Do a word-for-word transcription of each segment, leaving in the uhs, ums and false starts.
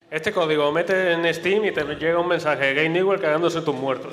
Este código mete en Steam y te llega un mensaje de Game Newell cagándose tus muertos.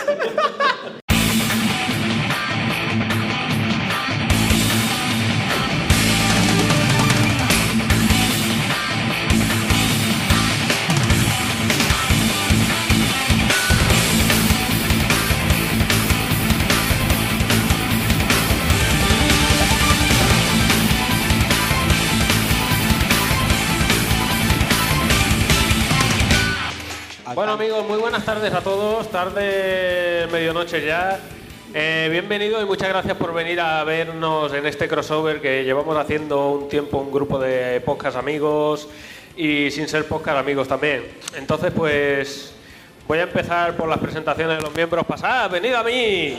Bueno amigos, muy buenas tardes a todos, tarde, medianoche ya. Eh, bienvenidos y muchas gracias por venir a vernos en este crossover que llevamos haciendo un tiempo, un grupo de podcast amigos y sin ser podcast amigos también. Entonces pues voy a empezar por las presentaciones de los miembros. ¡Pasad, venid a mí!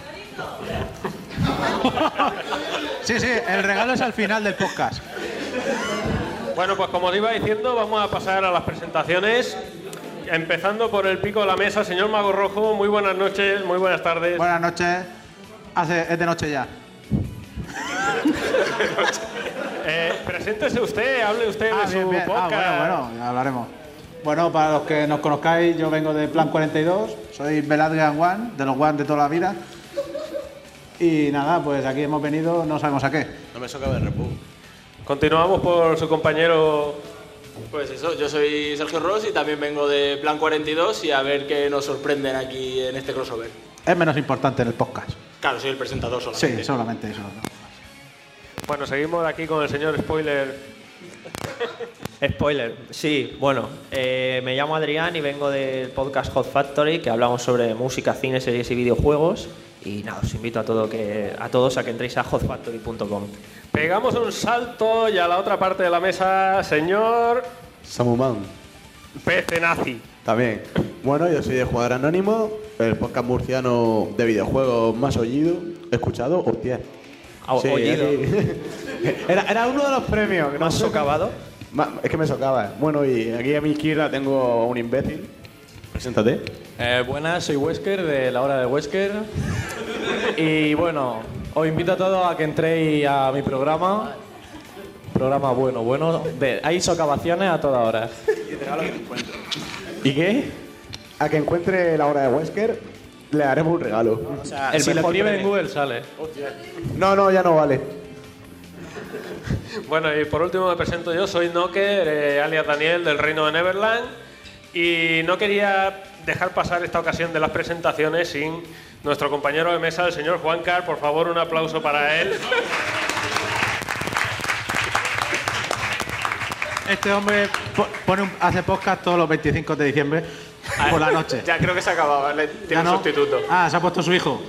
Sí, sí, el regalo es al final del podcast. Bueno, pues como os iba diciendo, vamos a pasar a las presentaciones. Empezando por el pico de la mesa, señor Mago Rojo, muy buenas noches, muy buenas tardes. Buenas noches. Hace, es de noche ya. eh, preséntese usted, hable usted ah, de bien, su bien. podcast. Ah, bueno, bueno, ya hablaremos. Bueno, para los que nos conozcáis, yo vengo de Plan cuarenta y dos, soy Beladrian One, de los One de toda la vida. Y nada, pues aquí hemos venido, no sabemos a qué. No me soca ver Repu. Continuamos por su compañero. Pues eso, yo soy Sergio Ross y también vengo de Plan cuarenta y dos y a ver qué nos sorprenden aquí en este crossover. Es menos importante en el podcast. Claro, soy el presentador solamente. Sí, solamente eso. Bueno, seguimos aquí con el señor Spoiler. Spoiler, sí, bueno, eh, me llamo Adrián y vengo del podcast Hot Factory, que hablamos sobre música, cine, series y videojuegos. Y nada, os invito a, todo que, a todos a que entréis a hot factory punto com. Pegamos un salto y a la otra parte de la mesa, señor Samuman. Pece Nazi. También. Bueno, yo soy de Jugador Anónimo, el podcast murciano de videojuegos más oído, escuchado, hostia. O- Sí, oído. aquí- era, era uno de los premios. que no ¿Más sé- socavado? Ma- Es que me socava. Bueno, y aquí a mi izquierda tengo un imbécil. Preséntate. Eh, buenas, soy Wesker, de la hora de Wesker. Y bueno, os invito a todos a que entréis a mi programa. Programa bueno, bueno. De, hay socavaciones a toda hora. ¿Y qué? A que encuentre la hora de Wesker, le haremos un regalo. O sea, El si si lo mejor escribe en premio. Google sale. No, no, ya no vale. Bueno, y por último me presento yo, soy Nocker, eh, alias Daniel del Reino de Neverland. Y no quería dejar pasar esta ocasión de las presentaciones sin nuestro compañero de mesa, el señor Juan Car. Por favor, un aplauso para él. Este hombre po- pone un- hace podcast todos los veinticinco de diciembre por la noche. Ya creo que se acababa, ¿vale? Tiene ¿Ya un no? sustituto. Ah, se ha puesto su hijo.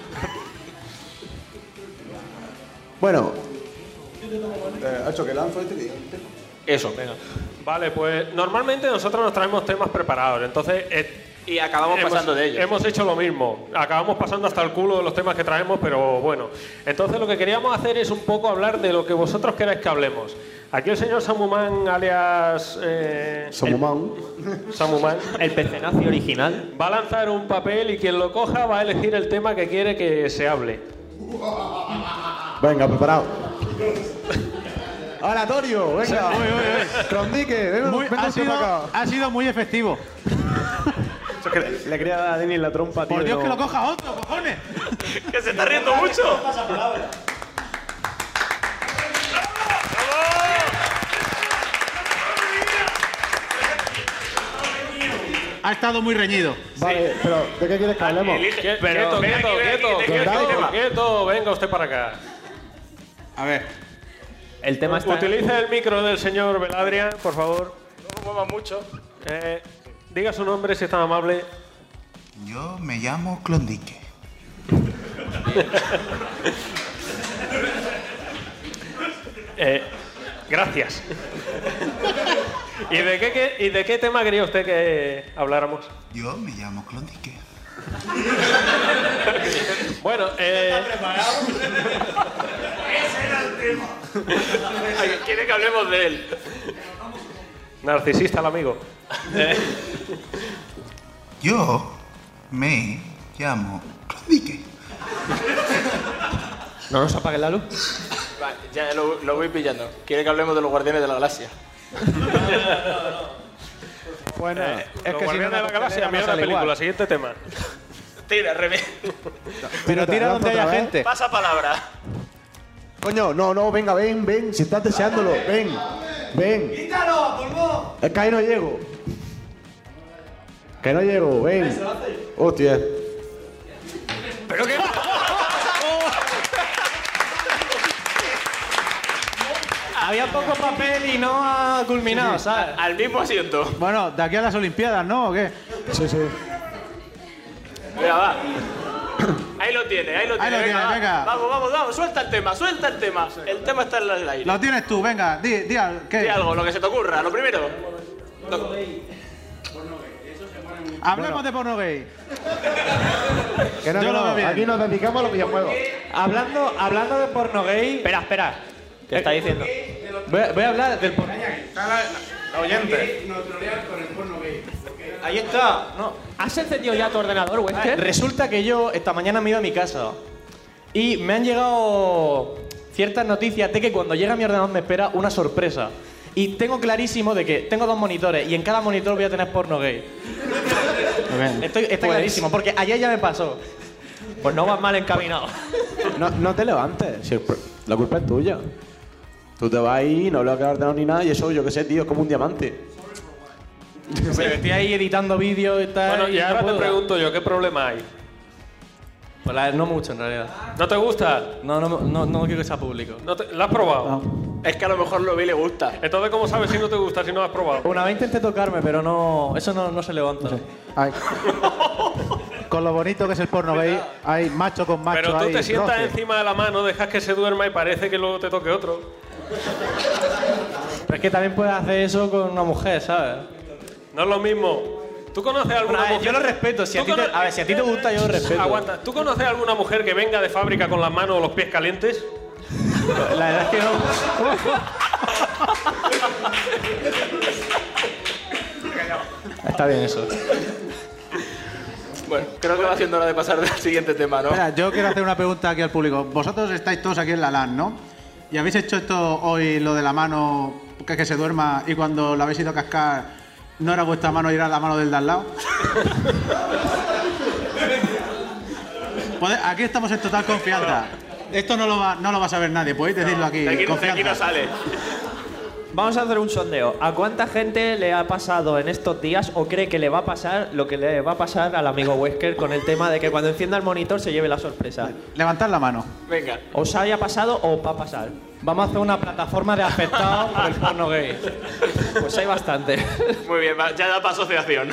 Bueno. Eh, hecho que lanzo este que Eso, venga. Vale, pues normalmente nosotros nos traemos temas preparados, entonces eh, Y acabamos hemos, pasando de ellos. hemos hecho lo mismo, acabamos pasando hasta el culo de los temas que traemos, pero bueno. Entonces lo que queríamos hacer es un poco hablar de lo que vosotros queráis que hablemos. Aquí el señor Samuman, alias eh, Samuman. el- Samuman, El pecenazi original. va a lanzar un papel y quien lo coja va a elegir el tema que quiere que se hable. Venga, preparado. Oratorio, venga. Trondique, venga, Muy- venga ha, usted sido, para acá. ha sido muy efectivo. Eso es que le quería dar a Denis la trompa, tío. Por Dios no. que lo coja otro, cojones. ¡Que se está riendo mucho! Ha estado muy reñido. Vale, pero ¿de qué quieres que hablemos? Elige. Quieto, Pero, quieto, ven aquí, ven quieto, aquí, te quiero quieto, decir el tema. quieto, venga usted para acá. A ver. El tema está... Utilice el micro del señor Beladrian, por favor. No muevas mucho. Eh, diga su nombre si es tan amable. Yo me llamo Klondike. Eh, gracias. ¿Y de qué, qué- ¿Y de qué tema quería usted que habláramos? Yo me llamo Klondike. Bueno, eh, Quiere que hablemos de él. narcisista el amigo. Eh, Yo me llamo Klondike. ¿No nos apague la luz? Vale, ya lo, lo voy pillando. Quiere que hablemos de los Guardianes de la Galaxia. Pues nada, Eh, es Los que si no Guardianes de la Galaxia, no mierda sale película. igual. Siguiente tema. Tira, revés. Pero tira lanza donde otra haya vez. gente. Pasa palabra. Coño, no, no, venga, ven, ven. Si estás deseándolo, ven. Ven. ¡Quítalo, polvo! Es que ahí no llego. Que no llego, ven. Hostia. ¿Pero qué? Había poco papel y no ha culminado, ¿sabes? Al mismo asiento. Bueno, de aquí a las Olimpiadas, ¿no? ¿O qué? Sí, sí. Venga, va. Ahí lo tiene, ahí lo tiene. lo tiene, va. venga. Vamos, vamos, vamos. Suelta el tema, suelta el tema. El tema está en el aire. Lo tienes tú, venga, di, di al- ¿qué? Di algo, lo que se te ocurra. Lo primero. Lo- Hablemos de porno gay. Que no, Yo que lo no. veo bien. Aquí nos dedicamos a los videojuegos. Hablando, hablando de porno gay, Espera, espera. ¿Qué está diciendo? voy a, voy a hablar del porno. La oyente. Ahí está. No. ¿Has encendido ya tu ordenador, Ah, Wesker? Resulta que yo esta mañana me he ido a mi casa y me han llegado ciertas noticias de que cuando llega a mi ordenador me espera una sorpresa. Y tengo clarísimo de que tengo dos monitores y en cada monitor voy a tener porno gay. Estoy, está Pues- clarísimo, porque ayer ya me pasó. Pues no vas mal encaminado. No, no te levantes. Si el pro- la culpa es tuya. Tú te vas ahí, no le vas a quedar ni nada y eso, yo qué sé, tío, es como un diamante. Pero estoy ahí editando vídeos y tal. Bueno, y no ahora te puedo. pregunto yo, ¿qué problema hay? Pues la- no mucho en realidad. ¿No te gusta? No, no, no, no quiero que sea público. ¿No te- ¿Lo has probado? Es que a lo mejor lo vi y le gusta. Entonces, ¿cómo sabes si no te gusta, si no lo has probado? Una vez intenté tocarme, pero no. Eso no, no se levanta. Ay. Con lo bonito que es el porno gay, hay macho con macho. Pero tú hay te sientas roce. encima de la mano, dejas que se duerma y parece que luego te toque otro. Pero es que también puedes hacer eso con una mujer, ¿sabes? No es lo mismo. ¿Tú conoces a alguna Bueno, a ver, mujer? yo lo respeto, si a ¿Tú ti te- cono- a ver, si a ti te gusta, yo lo respeto. Aguanta. ¿Tú conoces a alguna mujer que venga de fábrica con las manos o los pies calientes? La verdad es que no. Está bien eso. Bueno, creo que va siendo hora de pasar al siguiente tema, ¿no? Espera, yo quiero hacer una pregunta aquí al público. Vosotros estáis todos aquí en la LAN, ¿no? ¿Y habéis hecho esto hoy, lo de la mano, que, que se duerma y cuando la habéis ido a cascar no era vuestra mano y era la mano del de al lado? Pues aquí estamos en total confianza. Esto no lo va, no lo va a saber nadie, podéis decirlo aquí. De aquí, de confianza. aquí no sale. Vamos a hacer un sondeo. ¿A cuánta gente le ha pasado en estos días o cree que le va a pasar lo que le va a pasar al amigo Wesker con el tema de que cuando encienda el monitor se lleve la sorpresa? Levantad la mano. Venga. ¿Os haya pasado o va a pasar? Vamos a hacer una plataforma de afectados por el porno gay. Pues hay bastante. Muy bien, va, ya da para asociación.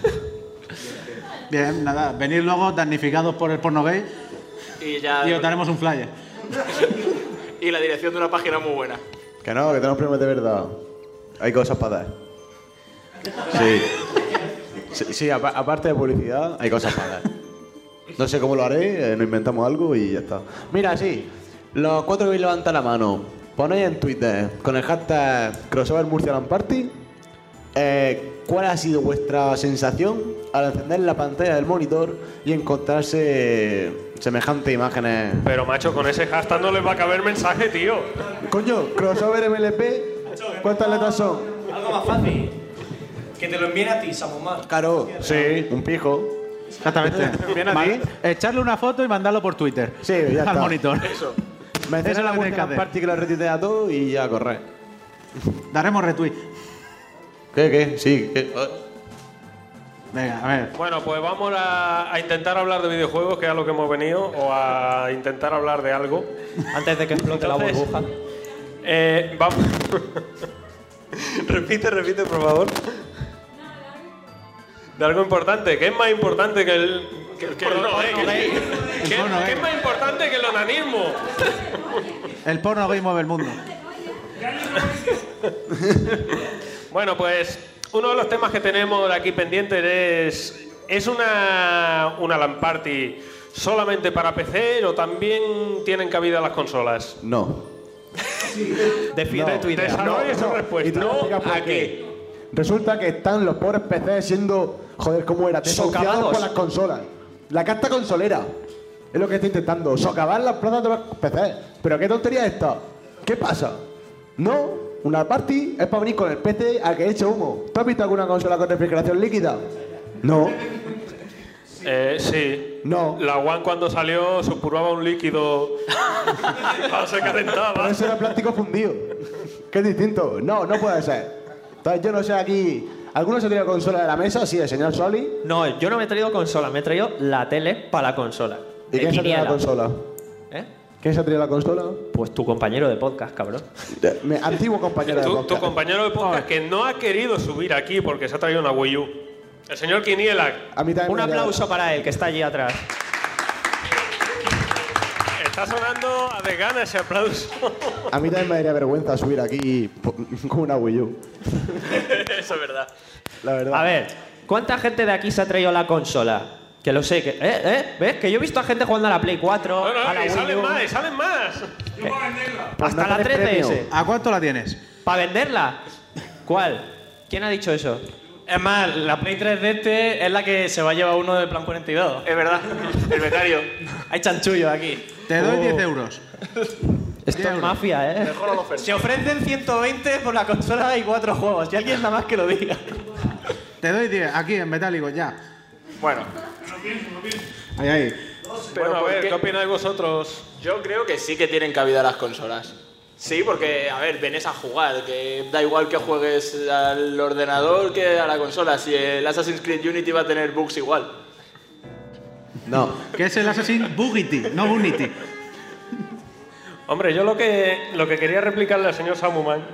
Bien, nada, venid luego damnificados por el porno gay Y ya. y os daremos un flyer. Y la dirección de una página muy buena. Que no, que tenemos premios de verdad. Hay cosas para dar. Sí. Sí, sí, apa- aparte de publicidad, hay cosas para dar. No sé cómo lo haré, eh, nos inventamos algo y ya está. Mira, sí, los cuatro que habéis levantado la mano, ponéis en Twitter con el hashtag Crossover Murcia LAN Party eh, cuál ha sido vuestra sensación al encender la pantalla del monitor y encontrarse semejantes imágenes. Pero macho, con ese hashtag no les va a caber mensaje, tío. Coño, Crossover M L P, ¿cuántas letras son? Algo más fácil. Que te lo envíen a ti, Samomar. Claro, sí, un pijo. Exactamente. ¿Viene a Ma- ti? Echarle una foto y mandarlo por Twitter. Sí, ya Al está. monitor. Eso. Menciona Eso es la lo que tienes que Murcia hacer. Party que lo retuitea todo y ya corre. Daremos retweet. ¿Qué, qué? Sí, ¿qué? Venga, a ver. Bueno, pues vamos a, a intentar hablar de videojuegos, que es a lo que hemos venido, o a intentar hablar de algo. Antes de que explote la Entonces, burbuja. Eh, vamos. repite, repite, por favor. De algo importante. ¿Qué es más importante que el. Que, que el, porno ¿qué- gay. qué- qué- porno qué gay. es más importante que el onanismo? El porno gay mueve el mundo. Bueno, pues uno de los temas que tenemos aquí pendientes es. ¿Es una, una LAN Party solamente para P C o también tienen cabida las consolas? No. Define tu idea. Desarrolle su Y respuesta. te voy a explicar por ¿a qué. Resulta que están los pobres P C siendo, joder, ¿cómo era? Desahuciados Socavados. por las consolas. La casta consolera. Es lo que está intentando. Socavar las plazas de los P C. ¿Pero qué tontería es esta? ¿Qué pasa? ¿No? Una party es para venir con el P C a que eche humo. ¿Tú has visto alguna consola con refrigeración líquida? No. Eh, sí. No. La One cuando salió suspuraba un líquido cuando se calentaba. Pero eso era plástico fundido. Que es distinto. No, no puede ser. Entonces yo no sé aquí... ¿Alguno se ha traído consola de la mesa? Sí, el señor Soli. No, yo no me he traído consola, me he traído la tele para la consola. ¿Y quién se ha traído la consola? ¿Eh? ¿Quién se ha traído la consola? Pues tu compañero de podcast, cabrón. Mi antiguo compañero de Tu, podcast. tu compañero de podcast que no ha querido subir aquí porque se ha traído una Wii U. El señor Quiniela. A mí también Un me ha aplauso para él, que está allí atrás. Está sonando a de gana ese aplauso. A mí también me daría vergüenza subir aquí con una Wii U. Eso es verdad. La verdad. A ver, ¿cuánta gente de aquí se ha traído la consola? Que lo sé, que... ¿Eh? ¿Eh? ¿Ves? Que yo he visto a gente jugando a la Play cuatro, No, no, a la y Wii salen U, más, y salen más. Pues hasta no la tenés tres D S. premio. ¿A cuánto la tienes? ¿Para venderla? ¿Cuál? ¿Quién ha dicho eso? Es más, la Play tres de este es la que se va a llevar uno del Plan cuarenta y dos. Es verdad, el becario. Hay chanchullos aquí. Te doy Oh. diez euros. Esto es mafia, ¿eh? Mejor a la oferta. Se ofrecen ciento veinte por la consola y cuatro juegos. Y alguien nada más que lo diga. Te doy diez, aquí en metálico, ya. Bueno, Ahí, ahí. pero Bueno, a ¿por ver, qué? ¿qué opináis vosotros? Yo creo que sí que tienen cabida las consolas. Sí, porque, a ver, venés a jugar, que da igual que juegues al ordenador que a la consola. Si el Assassin's Creed Unity va a tener bugs igual. No. Que es el Assassin Bugity, no Bunity. Hombre, yo lo que, lo que quería replicarle al señor Samuman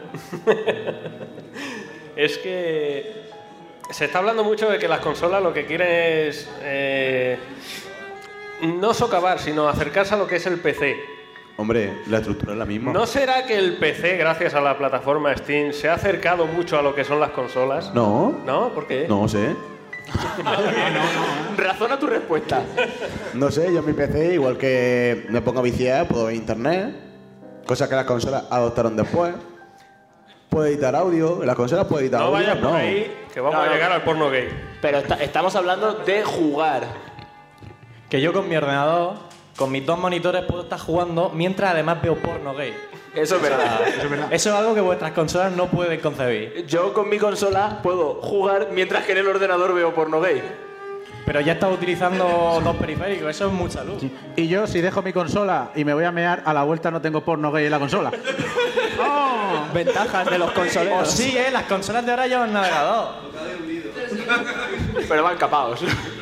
es que se está hablando mucho de que las consolas lo que quieren es eh, no socavar, sino acercarse a lo que es el P C. Hombre, la estructura es la misma. ¿No será que el P C, gracias a la plataforma Steam, se ha acercado mucho a lo que son las consolas? No. ¿No? ¿Por qué? No sé. Razona tu respuesta. No sé, yo en mi P C, igual que me pongo a viciar, puedo ver internet, cosas que las consolas adoptaron después. Puedo editar audio, las consolas puedo editar No audio. vayas por no. ahí, que vamos No, a no. llegar al porno gay. Pero está- estamos hablando de jugar. Que yo con mi ordenador, con mis dos monitores, puedo estar jugando mientras además veo porno gay. Eso es verdad. Eso es algo que vuestras consolas no pueden concebir. Yo con mi consola puedo jugar mientras que en el ordenador veo porno gay. Pero ya estás utilizando dos periféricos, eso es mucha luz. Y yo, si dejo mi consola y me voy a mear, a la vuelta no tengo porno gay en la consola. Ventajas de los O consoleros. sí, ¿eh? Las consolas de ahora llevan navegador. Pero van capados.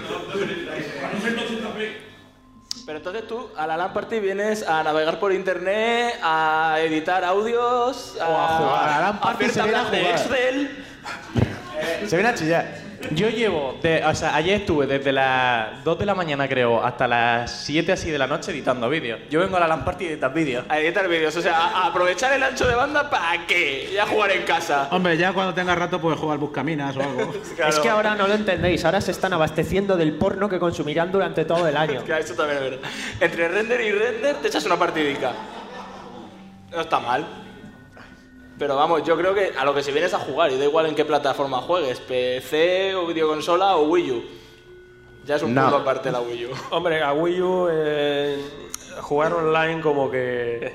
Pero entonces tú a la LAN Party vienes a navegar por internet, a editar audios, a, a jugar. A la LAN Party hacer se viene a tablas de jugar. Excel. Se viene a chillar. Yo llevo, de- o sea, ayer estuve desde las dos de la mañana, creo, hasta las siete así de la noche editando vídeos. Yo vengo a la LAN Party y editar vídeos. A editar vídeos, o sea, a, a aprovechar el ancho de banda para qué, ya jugar en casa. Hombre, ya cuando tengas rato puedes jugar Buscaminas o algo. Claro. Es que ahora no lo entendéis, ahora se están abasteciendo del porno que consumirán durante todo el año. Que eso también es verdad. Entre render y render te echas una partidica. No está mal. Pero vamos, yo creo que a lo que si vienes a jugar, y da igual en qué plataforma juegues, P C o videoconsola o Wii U. Ya es un No. punto aparte la Wii U. Hombre, a Wii U eh, jugar online como que...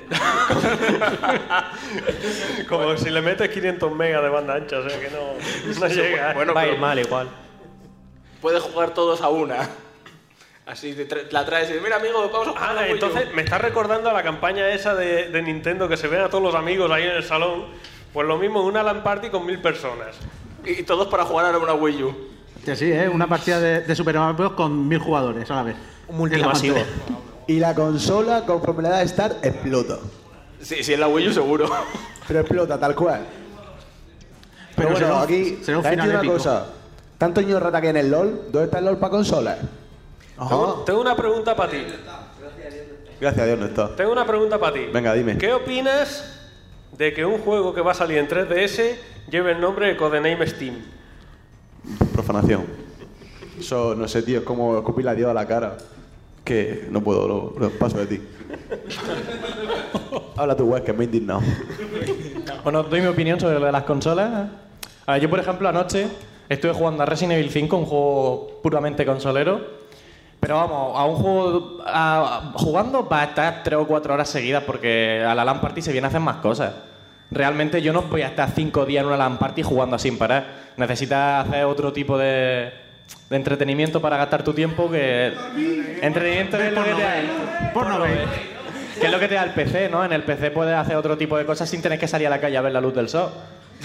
como si le metes quinientos megas de banda ancha, o sea que no, no llega. Bueno, Va a pero ir mal igual. puedes jugar todos a una. Así te tra- la traes y dices, mira amigo, vamos a jugar a la Ah, Wii U". entonces me está recordando a la campaña esa de, de Nintendo que se ven a todos los amigos ahí en el salón. Pues lo mismo, una LAN party con mil personas. Y, y todos para jugar a una Wii U. Que sí, ¿eh? Una partida de, de Super Mario Bros. Con mil jugadores a la vez. Un multimasivo. En la pantalla. Y la consola, conforme le da a estar, explota. Sí, sí, en la Wii U seguro. Pero explota, tal cual. Pero, Pero bueno, será un- aquí será un también final tiene épico. una cosa. Tanto niño rata que en el LOL, ¿dónde está el LOL para consolas? Tengo, tengo una pregunta para ti. Gracias a Dios no está. Tengo una pregunta para ti. Venga, dime. ¿Qué opinas de que un juego que va a salir en tres D S lleve el nombre de Codename Steam? Profanación. Eso, no sé, tío, es como escupirle a Dios a la cara. Que no puedo, lo, lo paso de ti. Habla tu web, que me he indignado. Bueno, doy mi opinión sobre lo de las consolas. A ver, yo, por ejemplo, anoche estuve jugando a Resident Evil cinco, un juego puramente consolero. Pero vamos, a un juego a- jugando va a estar tres o cuatro horas seguidas porque a la LAN Party se viene a hacer más cosas. realmente yo no voy a estar cinco días en una LAN party jugando sin parar. Necesitas hacer otro tipo de, de entretenimiento para gastar tu tiempo que... Entretenimiento es lo que te da... Porno ve. Que es lo que te da el P C, ¿no? En el P C puedes hacer otro tipo de cosas sin tener que salir a la calle a ver la luz del sol.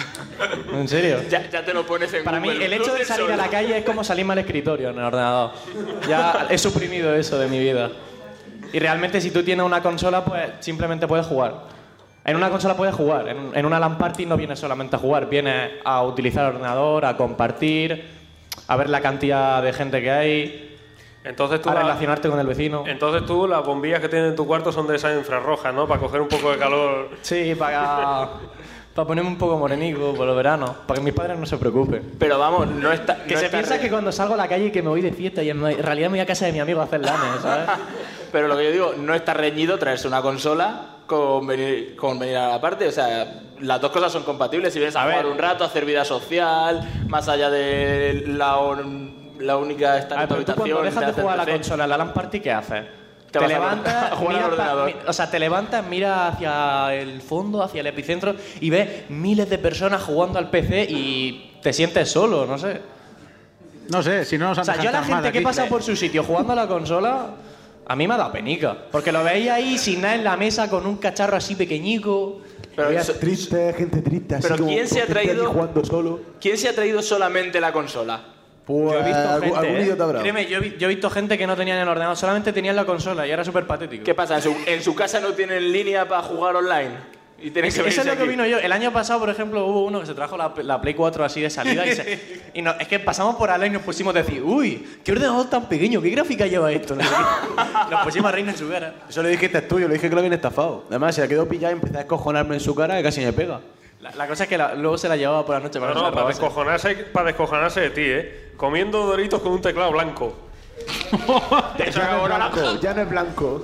¿En serio? Ya, ya te lo pones en Para mí, Google. el hecho de salir a la calle es como salirme al escritorio en el ordenador. Ya he suprimido eso de mi vida. Y realmente, si tú tienes una consola, pues simplemente puedes jugar. En una consola puedes jugar. En, en una LAN party no vienes solamente a jugar. Vienes a utilizar el ordenador, a compartir, a ver la cantidad de gente que hay, Entonces tú a la- relacionarte con el vecino. Entonces tú, las bombillas que tienes en tu cuarto son de esas infrarrojas, ¿no? Para coger un poco de calor. Sí, para, para ponerme un poco morenico por los veranos. Para que mis padres no se preocupen. Pero vamos, no está... Que no se está piensa re- que cuando salgo a la calle que me voy de fiesta y en realidad me voy a casa de mi amigo a hacer lanes, ¿sabes? Pero lo que yo digo, no está reñido traerse una consola con venir, con venir a la parte. O sea, las dos cosas son compatibles. Si vienes a, A jugar ver. un rato, a hacer vida social, más allá de la, on- la única estar A en ver, tu pero tú habitación... cuando dejas de hacer jugar a la P C, consola en la LAN party, ¿qué haces? Te Te, vas a- levantas, a jugar al miras pa- ordenador. mi- o sea, te levantas, miras hacia el fondo, hacia el epicentro y ves miles de personas jugando al P C y te sientes solo, no sé. No sé, si no nos han O sea, yo a la dejado gente que aquí. pasa por su sitio jugando a la consola, a mí me ha dado penica. Porque lo veis ahí sin nada en la mesa con un cacharro así pequeñico. Pero Había eso- triste, gente triste, así Pero como ¿quién se ha gente allí traído- jugando solo. ¿Quién se ha traído solamente la consola? Pues Yo he visto algún, gente, algún ¿eh? idiota habrá. Créeme, yo he, vi- yo he visto gente que no tenía en el ordenador, solamente tenían la consola y era súper patético. ¿Qué pasa? ¿En su, en su casa no tienen línea para jugar online? Y tienen que Eso es venirse lo que aquí. vino yo. El año pasado, por ejemplo, hubo uno que se trajo la, la Play cuatro así de salida y, se, y no, es que pasamos por al y nos pusimos a decir, uy, qué ordenador tan pequeño, qué gráfica lleva esto. No sé qué. Nos pusimos a reírnos en su cara. Eso le dijiste tú, yo le dije que lo habían estafado. Además, se la quedó pillada y empecé a descojonarme en su cara y casi me pega. La, la cosa es que la- luego se la llevaba por la noche para No, que no, se la para robase. descojonarse, para descojonarse de ti, ¿eh? Comiendo doritos con un teclado blanco. Eso Ya no ahora es la- blanco, ya no es blanco.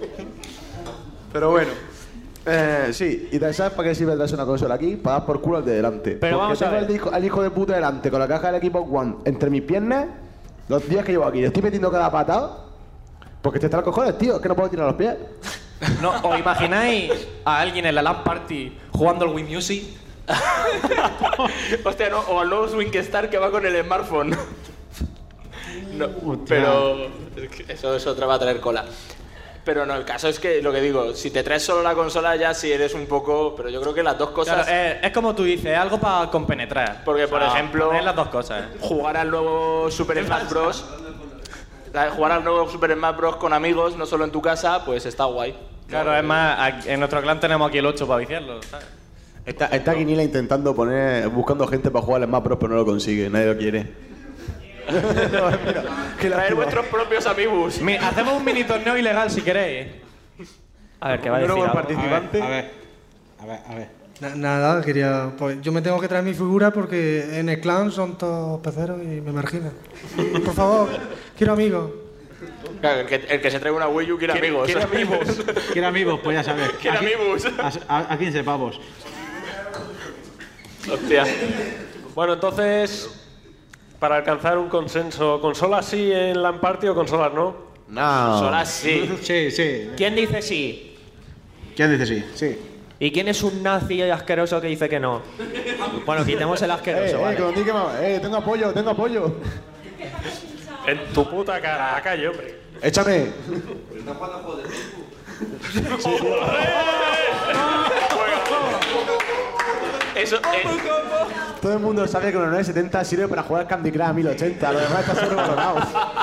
Pero bueno. Eh, sí, ¿y sabes para qué sirve traerse una consola aquí? Para dar por culo al de delante. Pero Porque vamos a tengo ver. Al hijo, al hijo de puta delante con la caja del Xbox One entre mis piernas, los días que llevo aquí, le estoy metiendo cada patada. Porque te están los cojones, tío, es que no puedo tirar los pies. No, ¿os imagináis a alguien en la LAN party jugando al Wii Music? Hostia, no, o al nuevo SwingStar que va con el smartphone. No, pero es que eso, eso te va a traer cola. Pero no, el caso es que lo que digo, si te traes solo la consola ya sí eres un poco... Pero yo creo que las dos cosas... Claro, es, es como tú dices, algo para compenetrar. Porque, por ejemplo- poner las dos cosas. ¿eh? Jugar al nuevo Super Smash Bros. Jugar al nuevo Super Smash Bros con amigos, no solo en tu casa, pues está guay. Claro, es más, aquí- en nuestro clan tenemos aquí el ocho para viciarlo, ¿sabes? Está, está Guinila intentando poner, buscando gente para jugar al Smash Bros, pero no lo consigue, nadie lo quiere. Traer vuestros propios amigos. Mi- hacemos un mini torneo ilegal si queréis. ¿eh? A ver, ¿qué va a Yo no decir? voy algo? participante. A ver, a ver, a ver. Na- Nada, quería. Pues yo me tengo que traer mi figura porque en el clan son todos peceros y me marginan. Por favor, quiero amigos. Claro, el que, el que se trae una Wii U quiere amigos. quiere amigos. ¿Quiere amigos? Pues ya sabes. Quiere Aquí- amigos. A, a, a quince pavos. Hostia. Bueno, entonces, para alcanzar un consenso, ¿consolas sí en LAN party o consolas no? No. Solo así. Sí, sí. ¿Quién dice sí? ¿Quién dice sí? Sí. ¿Y quién es un nazi asqueroso que dice que no? Bueno, quitemos el Eh, asqueroso, eh, vale. que lo diga, eh, tengo apoyo, tengo apoyo. En tu puta cara, la calle, hombre. Échame. Eso, eh, Todo el mundo sabe que una nueve setenta sirve para jugar Candy Crush a mil ochenta, lo demás está sobrevalorado.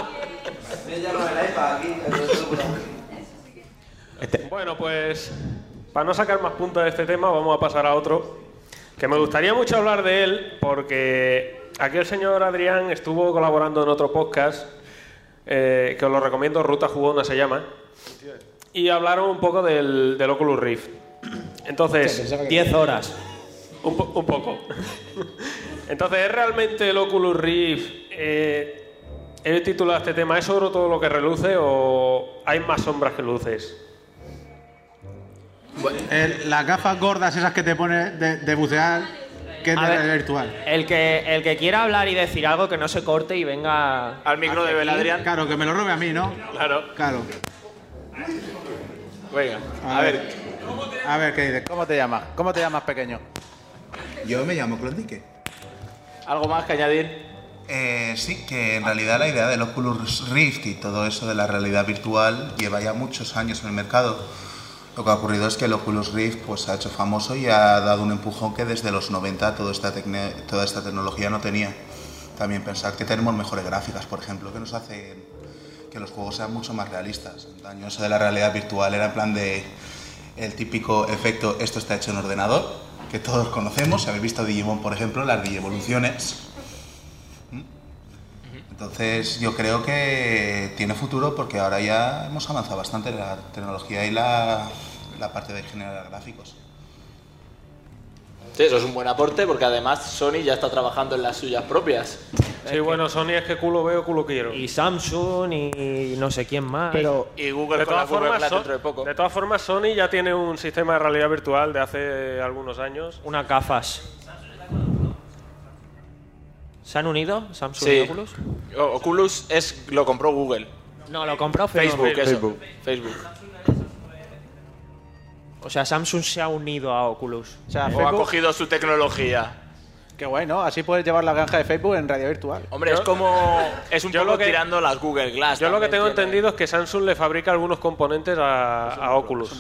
Bueno, pues para no sacar más puntos de este tema, vamos a pasar a otro. Que me gustaría mucho hablar de él, porque aquí el señor Adrián estuvo colaborando en otro podcast, eh, que os lo recomiendo, Ruta Jugona se llama, y hablaron un poco del, del Oculus Rift. Entonces, diez horas. un, po- un poco. Entonces, ¿es realmente el Oculus Rift? Eh, he titulado este tema, ¿es oro todo lo que reluce o hay más sombras que luces? El- las gafas gordas esas que te pones de, de bucear, que es A de ver, realidad virtual. El que, el que quiera hablar y decir algo que no se corte y venga al micro de hacia aquí. Beladrián. Claro, que me lo robe a mí, ¿no? Claro. Claro. Venga, A a ver. ver, A ver, ¿qué dices? ¿Cómo te llamas? ¿Cómo te llamas, pequeño? Yo me llamo Klondike. ¿Algo más que añadir? Eh, sí, que en realidad la idea del Oculus Rift y todo eso de la realidad virtual lleva ya muchos años en el mercado. Lo que ha ocurrido es que el Oculus Rift pues, se ha hecho famoso y ha dado un empujón que desde los noventa toda esta, tecne- toda esta tecnología no tenía. También pensad que tenemos mejores gráficas, por ejemplo, que nos hacen que los juegos sean mucho más realistas. Antaño eso de la realidad virtual era en plan de el típico efecto esto está hecho en ordenador, que todos conocemos. Si habéis visto Digimon, por ejemplo, las Digievoluciones. ¿Mm? Entonces yo creo que tiene futuro porque ahora ya hemos avanzado bastante en la tecnología y la, la parte de generar gráficos. Sí, eso es un buen aporte porque además Sony ya está trabajando en las suyas propias. Sí, bueno, Sony es que culo veo, culo quiero. Y Samsung y no sé quién más. Pero Y Google De con la todas, Google formas, Glass Son- dentro de poco. de todas formas, Sony ya tiene un sistema de realidad virtual de hace algunos años. Unas gafas. ¿Se han unido Samsung Sí. y Oculus? O- Oculus es, lo compró Google. No, lo compró Facebook, Facebook. eso. Facebook. Facebook. O sea, Samsung se ha unido a Oculus. O sea, O ha Facebook, cogido su tecnología. qué guay, ¿no? Así puedes llevar la granja de Facebook en realidad virtual. Hombre, es como... Es un yo poco lo que- tirando las Google Glass. Yo lo que también tengo tiene. entendido es que Samsung le fabrica algunos componentes a, a Oculus.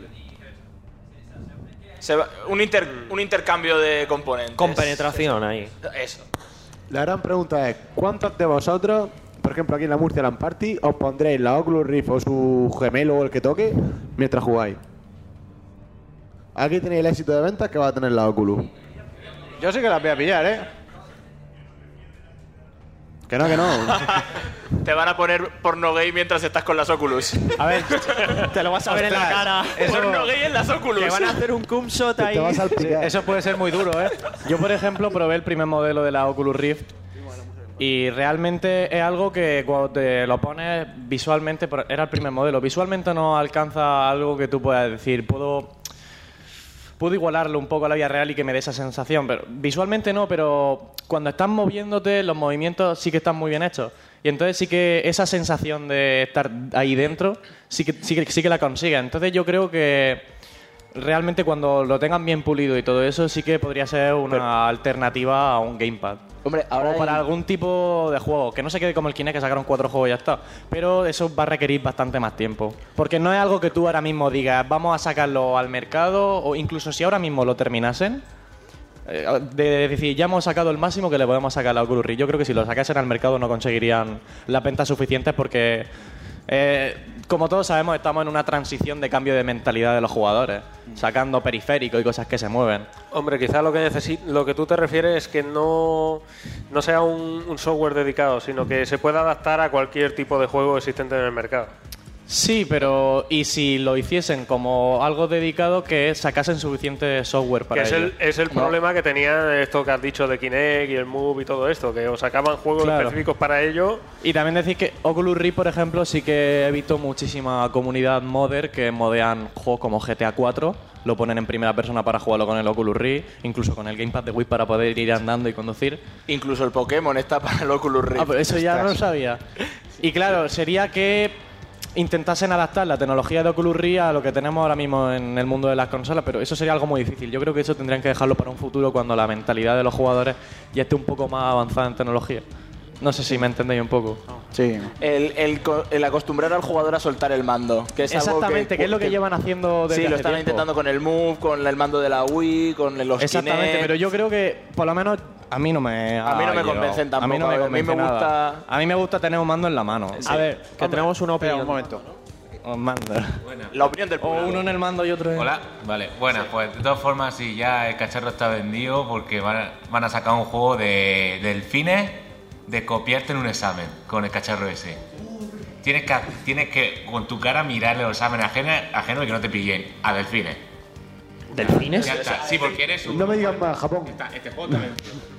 Se va- un, inter- un intercambio de componentes. Con penetración ahí. Eso. la gran pregunta es, ¿cuántos de vosotros, por ejemplo aquí en la Murcia Land Party, os pondréis la Oculus Rift o su gemelo o el que toque mientras jugáis? Aquí tenéis el éxito de ventas que va a tener la Oculus. Yo sí que las voy a pillar, ¿eh? Que no, que no. Te van a poner porno gay mientras estás con las Oculus. A ver, te lo vas a ver en la Ostras, cara. Porno gay en las Oculus. Te van a hacer un cum shot ahí. Te vas a Sí, salpicar. eso puede ser muy duro, ¿eh? Yo, por ejemplo, probé el primer modelo de la Oculus Rift y realmente es algo que cuando te lo pones visualmente, por- era el primer modelo, visualmente no alcanza algo que tú puedas decir, puedo, puedo igualarlo un poco a la vida real y que me dé esa sensación, pero visualmente no, pero cuando estás moviéndote, los movimientos sí que están muy bien hechos. Y entonces sí que esa sensación de estar ahí dentro sí que, sí que, sí que la consigues. Entonces yo creo que realmente cuando lo tengan bien pulido y todo eso, sí que podría ser una alternativa a un gamepad. Hombre, ahora O para hay- algún tipo de juego, que no se quede como el Kinect, que sacaron cuatro juegos y ya está. Pero eso va a requerir bastante más tiempo. Porque no es algo que tú ahora mismo digas, vamos a sacarlo al mercado, o incluso si ahora mismo lo terminasen, eh, de decir, ya hemos sacado el máximo que le podemos sacar a la Oculus Rift. Yo creo que si lo sacasen al mercado no conseguirían las ventas suficientes porque, eh, como todos sabemos, estamos en una transición de cambio de mentalidad de los jugadores, sacando periféricos y cosas que se mueven. Hombre, quizás lo que necesi- lo que tú te refieres es que no, no sea un, un software dedicado, sino que se pueda adaptar a cualquier tipo de juego existente en el mercado. Sí, pero ¿y si lo hiciesen como algo dedicado que sacasen suficiente software para Que es ello? el, es el problema que tenía esto que has dicho de Kinect y el Move y todo esto, que os sacaban juegos Claro. específicos para ello. Y también decir que Oculus Rift, por ejemplo, sí que he visto muchísima comunidad modder que modean juegos como G T A cuatro, lo ponen en primera persona para jugarlo con el Oculus Rift, incluso con el gamepad de Wii para poder ir andando y conducir. Incluso el Pokémon está para el Oculus Rift. Ah, pero eso ya no lo sabía. Y claro, sería que intentasen adaptar la tecnología de Oculus Rift a lo que tenemos ahora mismo en el mundo de las consolas, pero eso sería algo muy difícil. Yo creo que eso tendrían que dejarlo para un futuro cuando la mentalidad de los jugadores ya esté un poco más avanzada en tecnología. No sé si me entendéis un poco. Sí. El, el co- el acostumbrar al jugador a soltar el mando. Que es algo Exactamente, que es lo que llevan haciendo desde Sí, lo hace están tiempo. intentando con el Move, con el mando de la Wii, con los Exactamente, Kinect. pero yo creo que por lo menos a mí no me A mí no me ha llegado. convencen A mí no tampoco, me a mí convence me nada. gusta- A mí me gusta tener un mando en la mano. A ver, que tenemos una Espera opinión. un momento. Un mando. La opinión del O público. uno en el mando y otro en... Hola, vale, bueno, pues de todas formas sí, ya el cacharro está vendido porque van a, van a sacar un juego de delfines de copiarte en un examen con el cacharro ese. Tienes que, tienes que con tu cara mirarle los exámenes ajenos, ajenos y que no te pillen a delfines. ¿Delfines? Ya está, sí, porque eres un... No me digas más, Japón. Esta- Este juego también.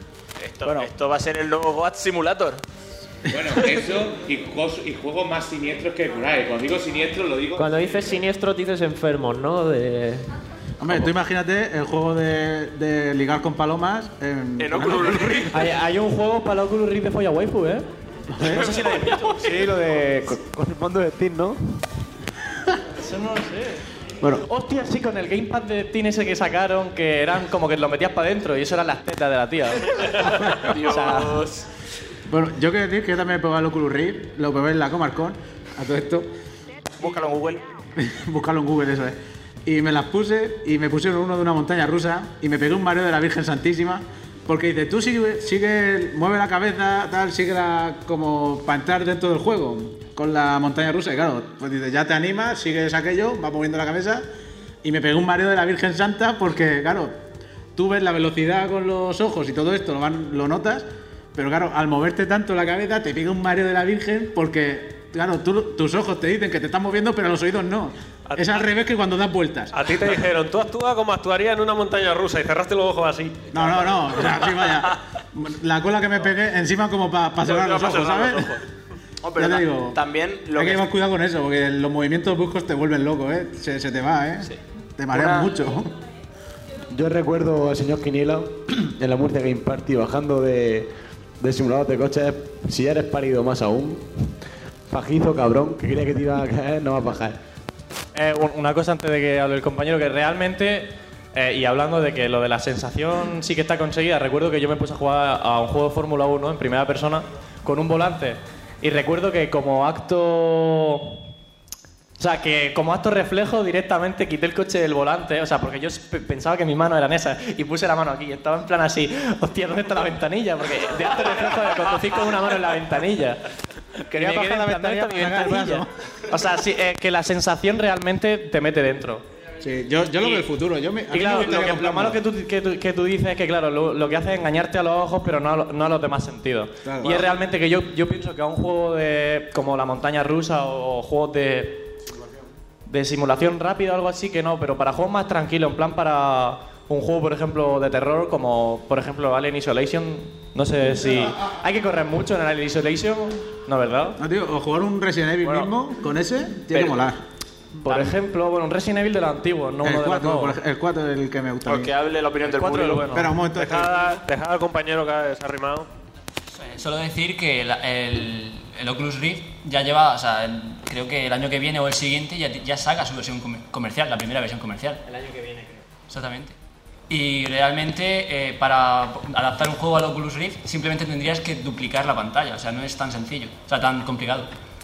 Esto, esto va a ser el nuevo Goat Simulator. Bueno, eso y juegos, y juegos más siniestros que por ahí. Cuando digo siniestro lo digo... Cuando dices siniestro dices enfermos, ¿no? De... Hombre, tú imagínate el juego de, de ligar con palomas en... En Oculus Rift. Hay, hay un juego para la Oculus Rift de Folla Waifu, ¿eh? No sé si lo Sí, lo de con, con el mando de Steam, ¿no? Eso no lo sé. Bueno. Hostia, sí, con el gamepad de Steam ese que sacaron, que eran como que lo metías para adentro y eso eran las tetas de la tía. Dios. O sea, Bueno, yo quiero decir que yo también he probado el Oculus Rift, lo probé en la Comarcon, a todo esto. Búscalo en Google. Buscarlo en Google, eso es. Y me las puse y me pusieron uno de una montaña rusa y me pegué un mareo de la Virgen Santísima porque dice, tú sigue, sigue mueve la cabeza, tal, sigue como para entrar dentro del juego con la montaña rusa. Y claro, pues dice, ya te animas, sigues aquello, vas moviendo la cabeza y me pegué un mareo de la Virgen Santa porque, claro, tú ves la velocidad con los ojos y todo esto, lo, van, lo notas, pero claro, al moverte tanto la cabeza te pega un mareo de la Virgen porque... Claro, tú, tus ojos te dicen que te estás moviendo, pero los oídos no. Es al revés que cuando das vueltas. A ti te dijeron, tú actúas como actuarías en una montaña rusa y cerraste los ojos así. No, no, no. O sea, sí, vaya. La cola que me pegué encima como para pa cerrar los ojos, ¿sabes? Oh, pero ya te ta digo, también lo hay que que llevar cuidado con eso, porque los movimientos bruscos te vuelven loco, ¿eh? Se, se te va, ¿eh? Sí. Te mareas Una... mucho. Yo recuerdo al señor Quiniela en la Murcia Game Party bajando de, de simulador de coches. Si ya eres pálido más aún... Pajizo, cabrón, que creía que te iba a caer, no va a bajar. Eh, una cosa antes de que hable el compañero, que realmente, eh, y hablando de que lo de la sensación sí que está conseguida, recuerdo que yo me puse a jugar a un juego de Fórmula uno en primera persona con un volante y recuerdo que como acto... O sea, que como acto reflejo directamente quité el coche del volante, o sea, porque yo pensaba que mis manos eran esas y puse la mano aquí, estaba en plan así, hostia, ¿dónde está la ventanilla? Porque de acto reflejo de conducir con una mano en la ventanilla. Quería bajar la ventanilla, mi ventanilla. O sea, sí, eh, que la sensación realmente te mete dentro. Sí, yo, yo lo veo el futuro. Yo me, y claro, lo, que, lo malo que tú, que, tú, que tú dices es que, claro, lo, lo que hace es engañarte a los ojos, pero no a, no a los demás sentidos. Claro, y claro. Es realmente que yo, yo pienso que a un juego de como la montaña rusa o, o juegos de, de simulación rápida o algo así, que no, pero para juegos más tranquilos, en plan para un juego, por ejemplo, de terror, como por ejemplo Alien Isolation, no sé si... ¿Hay que correr mucho en el Alien Isolation? No, ¿verdad? No, tío, o jugar un Resident Evil bueno, mismo, con ese, tiene pero, que molar. Por También. ejemplo, bueno, un Resident Evil de los antiguos, no el uno de cuatro, los nuevos. El cuatro es el que me gusta. Porque hable la opinión del público. Bueno. Espera un momento. Dejad, dejad al compañero que se ha arrimado. Solo decir que el, el, el Oculus Rift ya lleva, o sea, el, creo que el año que viene o el siguiente ya, ya saca su versión comercial, la primera versión comercial. El año que viene, creo. Exactamente. Y realmente, eh, para adaptar un juego al Oculus Rift, simplemente tendrías que duplicar la pantalla, o sea, no es tan sencillo, o sea, tan complicado.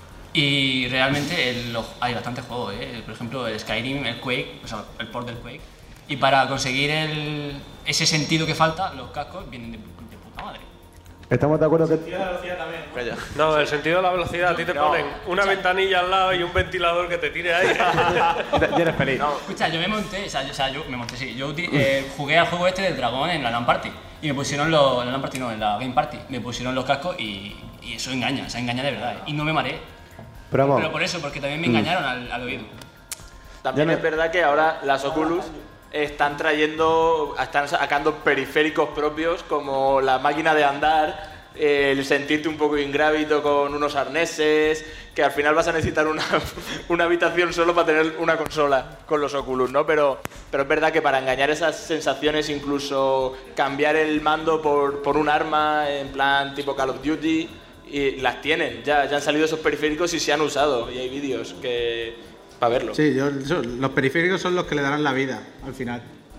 Y realmente el, hay bastantes juegos, ¿eh? Por ejemplo, el Skyrim, el Quake, o sea, el port del Quake. Y para conseguir el, ese sentido que falta, los cascos vienen de, de puta madre. Estamos de acuerdo que... El sentido de la velocidad también. No, el sentido de la velocidad, a ti te no, ponen una escucha. ventanilla al lado y un ventilador que te tire aire. Y eres feliz. No, escucha, yo me monté, o sea, yo, o sea, yo me monté, sí. Yo eh, jugué al juego este del dragón en la LAN Party. Y me pusieron los... En la LAN Party no, en la Game Party. Me pusieron los cascos y, y eso engaña, o sea, engaña de verdad. ¿eh? Y no me mareé. Pero, Pero por eso, porque también me engañaron mm. al, al oído. También no... es verdad que ahora las Oculus están trayendo, están sacando periféricos propios como la máquina de andar, el sentirte un poco ingrávito con unos arneses, que al final vas a necesitar una, una habitación solo para tener una consola con los Oculus, ¿no? Pero, pero es verdad que para engañar esas sensaciones, incluso cambiar el mando por, por un arma en plan tipo Call of Duty, y las tienen, ya, ya han salido esos periféricos y se han usado, y hay vídeos que para verlo. Sí, yo, yo, los periféricos son los que le darán la vida al final.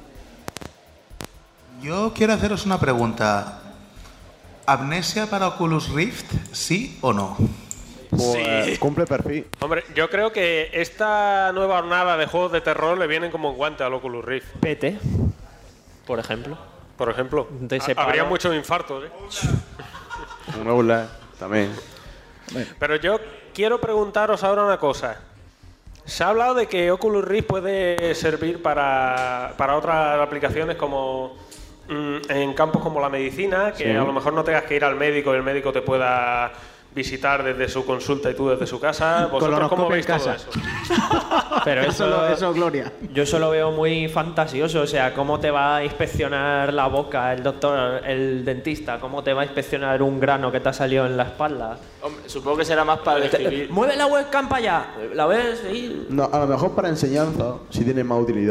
Yo quiero haceros una pregunta. ¿Amnesia para Oculus Rift, sí o no? Pues, sí. Cumple perfil. Hombre, yo creo que esta nueva hornada de juegos de terror le vienen como en guante al Oculus Rift. P T, por ejemplo. Por ejemplo. Ha, habría muchos infartos, ¿eh? Una burla, también. Pero yo quiero preguntaros ahora una cosa. Se ha hablado de que Oculus Rift puede servir para, para otras aplicaciones como... en campos como la medicina, que sí. A lo mejor no tengas que ir al médico y el médico te pueda visitar desde su consulta y tú desde su casa. ¿Vosotros cómo veis todo eso? Pero eso, eso, eso, Gloria. Yo eso lo veo muy fantasioso, o sea, ¿cómo te va a inspeccionar la boca el doctor, el dentista? ¿Cómo te va a inspeccionar un grano que te ha salido en la espalda? Hombre, supongo que será más para describir... ¡Mueve la webcam para allá! ¿La ves? Sí. No, a lo mejor para enseñanza, si tiene más utilidad.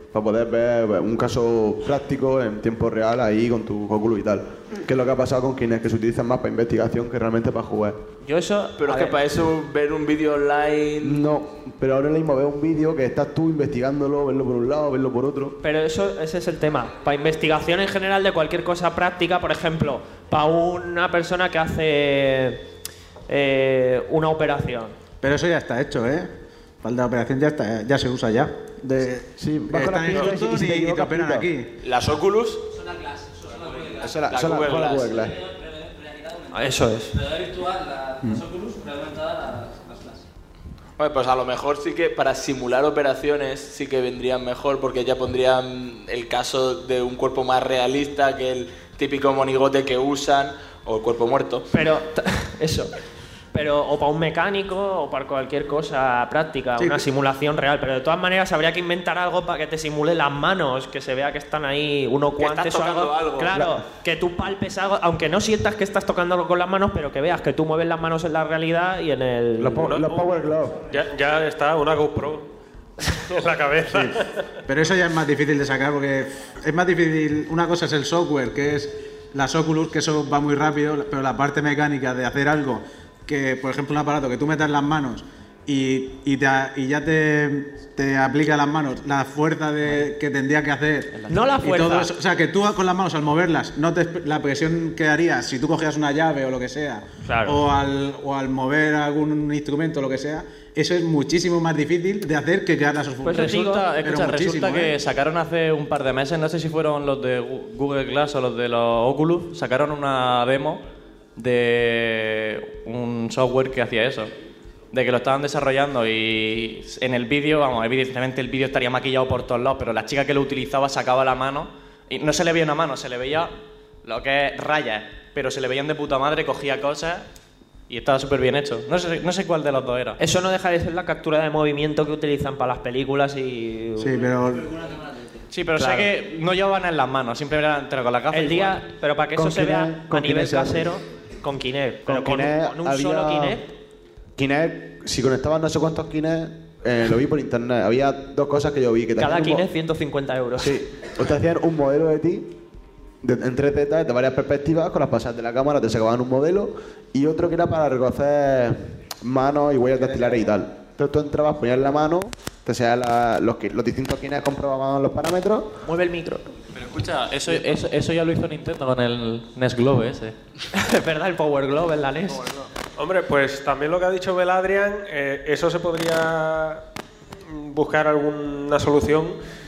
para poder ver un caso práctico en tiempo real ahí con tu Oculus y tal. Que es lo que ha pasado con Kinect, que se utilizan más para investigación que realmente para jugar. Yo eso... Pero es que para eso ver un vídeo online... No, pero ahora mismo ver un vídeo que estás tú investigándolo, verlo por un lado, verlo por otro. Pero eso, ese es el tema. Para investigación en general de cualquier cosa práctica, por ejemplo, para una persona que hace eh, una operación. Pero eso ya está hecho, ¿eh? Para la operación ya está, ya se usa ya. De, sí, vas con la instrucción y, y te operan aquí. ¿Las Oculus? Son las Glass. Son las Google Glass. Eso es. Realidad virtual, las mm. Oculus, realidad aumentada, las, las Glass. Bueno, pues a lo mejor sí que para simular operaciones sí que vendrían mejor, porque ya pondrían el caso de un cuerpo más realista que el típico monigote que usan, o el cuerpo muerto. Pero, eso... Pero, o para un mecánico o para cualquier cosa práctica, sí, una simulación real. Pero de todas maneras habría que inventar algo para que te simule las manos, que se vea que están ahí unos guantes o algo. algo. Claro, claro, que tú palpes algo, aunque no sientas que estás tocándolo con las manos, pero que veas que tú mueves las manos en la realidad y en el... Los, po los Power Glove. Ya, ya está una GoPro en la cabeza. Sí. Pero eso ya es más difícil de sacar porque es más difícil. Una cosa es el software, que es las Oculus, que eso va muy rápido, pero la parte mecánica de hacer algo... que, por ejemplo, un aparato que tú metas las manos y, y, te, y ya te, te aplica a las manos la fuerza de, que tendría que hacer. No la fuerza. Y todo eso, o sea, que tú con las manos al moverlas, no te, la presión que harías si tú cogías una llave o lo que sea, claro. o, al, o al mover algún instrumento o lo que sea, eso es muchísimo más difícil de hacer que crear las pues resulta, escucha, resulta que ¿eh? sacaron hace un par de meses, no sé si fueron los de Google Glass o los de los Oculus, sacaron una demo de un software que hacía eso, de que lo estaban desarrollando y en el vídeo, vamos, evidentemente el vídeo estaría maquillado por todos lados, pero la chica que lo utilizaba sacaba la mano y no se le veía una mano, se le veía lo que es rayas, pero se le veían de puta madre, cogía cosas y estaba súper bien hecho. No sé, no sé cuál de los dos era. Eso no deja de ser la captura de movimiento que utilizan para las películas y... Sí, pero... Sí, pero claro. sé que no llevaban en las manos, siempre eran con la gafa. El día, igual. Pero para que con eso se Kinect, vea a nivel casero, con Kinect. Pero con, con, Kinect con un había... solo Kinect. Kinect, si conectaban no sé cuántos Kinect, eh, lo vi por internet. Había dos cosas que yo vi. Que te Cada Kinect ciento cincuenta euros. Sí, o te hacían un modelo de ti de, en tres D de varias perspectivas, con las pasadas de la cámara te sacaban un modelo, y otro que era para reconocer manos y huellas dactilares y tal. Entonces tú entrabas, ponías la mano, te hacían los, los distintos Kinect comprobaban los parámetros. Mueve el micro. Pero escucha, eso, eso, eso ya lo hizo Nintendo con el N E S Globe ese. Es verdad, el Power Glove en la N E S. Hombre, pues también lo que ha dicho Beladrian, eh, eso se podría buscar alguna solución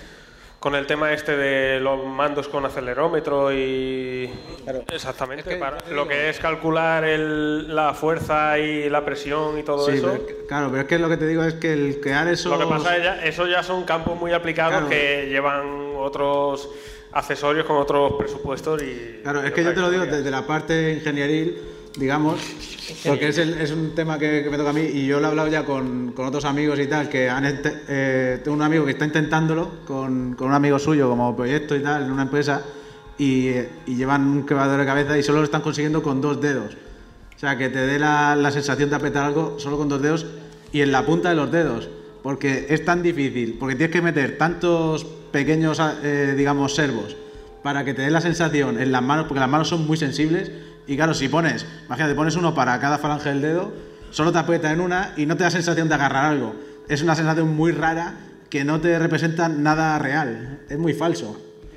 con el tema este de los mandos con acelerómetro y... Claro. Exactamente, es que, para digo, lo que es calcular el, la fuerza y la presión y todo sí, eso. Pero, claro, pero es que lo que te digo es que el crear eso... Lo que pasa es que eso ya son campos muy aplicados, claro, que llevan otros accesorios con otros presupuestos y... Claro, es que yo te lo digo desde la parte ingenieril, digamos, porque es, el, es un tema que, que me toca a mí y yo lo he hablado ya con, con otros amigos y tal, que han eh, tengo un amigo que está intentándolo con, con un amigo suyo como proyecto y tal, en una empresa, y, y llevan un quebrador de cabeza y solo lo están consiguiendo con dos dedos. O sea, que te dé la, la sensación de apretar algo solo con dos dedos y en la punta de los dedos, porque es tan difícil, porque tienes que meter tantos pequeños, eh, digamos, servos para que te dé la sensación en las manos, porque las manos son muy sensibles. Y claro, si pones, imagínate, pones uno para cada falange del dedo, solo te aprieta en una y no te da sensación de agarrar algo. Es una sensación muy rara que no te representa nada real. Es muy falso.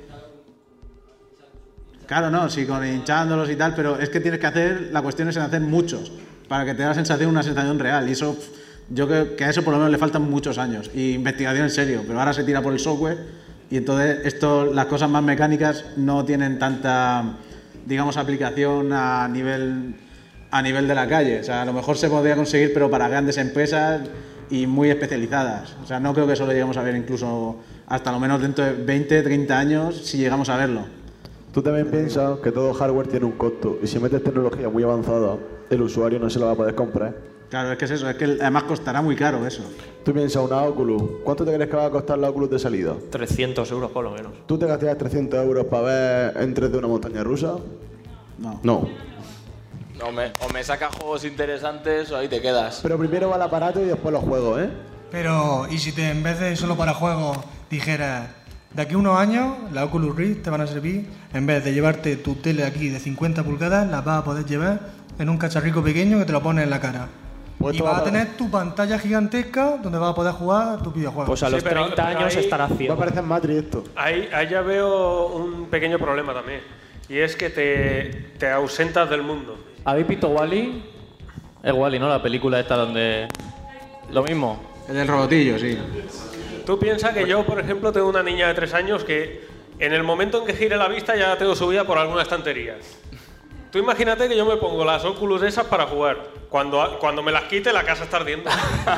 Claro, no, sí, con hinchándolos y tal, pero es que tienes que hacer, la cuestión es en hacer muchos para que te dé la sensación, una sensación real. Y eso, yo creo que a eso por lo menos le faltan muchos años. Y investigación en serio, pero ahora se tira por el software y entonces esto, las cosas más mecánicas no tienen tanta, digamos, aplicación a nivel a nivel de la calle. O sea, a lo mejor se podría conseguir, pero para grandes empresas y muy especializadas. O sea, no creo que eso lo lleguemos a ver incluso hasta lo menos dentro de veinte, treinta años, si llegamos a verlo. Tú también piensas que todo hardware tiene un costo y si metes tecnología muy avanzada, el usuario no se la va a poder comprar. Claro, es que es eso, es que además costará muy caro eso. Tú piensas una Oculus, ¿cuánto te crees que va a costar la Oculus de salida? trescientos euros por lo menos. ¿Tú te gastarías trescientos euros para ver en tres D una montaña rusa? No. No. No, me, o me sacas juegos interesantes o ahí te quedas. Pero primero va el aparato y después los juegos, ¿eh? Pero, ¿y si te, en vez de solo para juegos, dijeras, De aquí a unos años, la Oculus Rift te van a servir, en vez de llevarte tu tele aquí de cincuenta pulgadas, la vas a poder llevar en un cacharrico pequeño que te lo pones en la cara. Pues y esto vas va a a- tener tu pantalla gigantesca donde vas a poder jugar tus videojuegos. Pues a los Sí, pero- treinta pero años ahí- estará Va a ciego. parecer Matrix esto. Ahí, ahí ya veo un pequeño problema también. Y es que te, te ausentas del mundo. ¿Habéis visto Wall-E? Es Wall-E, ¿no? La película esta donde... Lo mismo. El del robotillo, sí. Tú piensas que yo, por ejemplo, tengo una niña de tres años que en el momento en que gire la vista ya la tengo subida por alguna estantería. Tú imagínate que yo me pongo las Oculus esas para jugar. Cuando, cuando me las quite, la casa está ardiendo.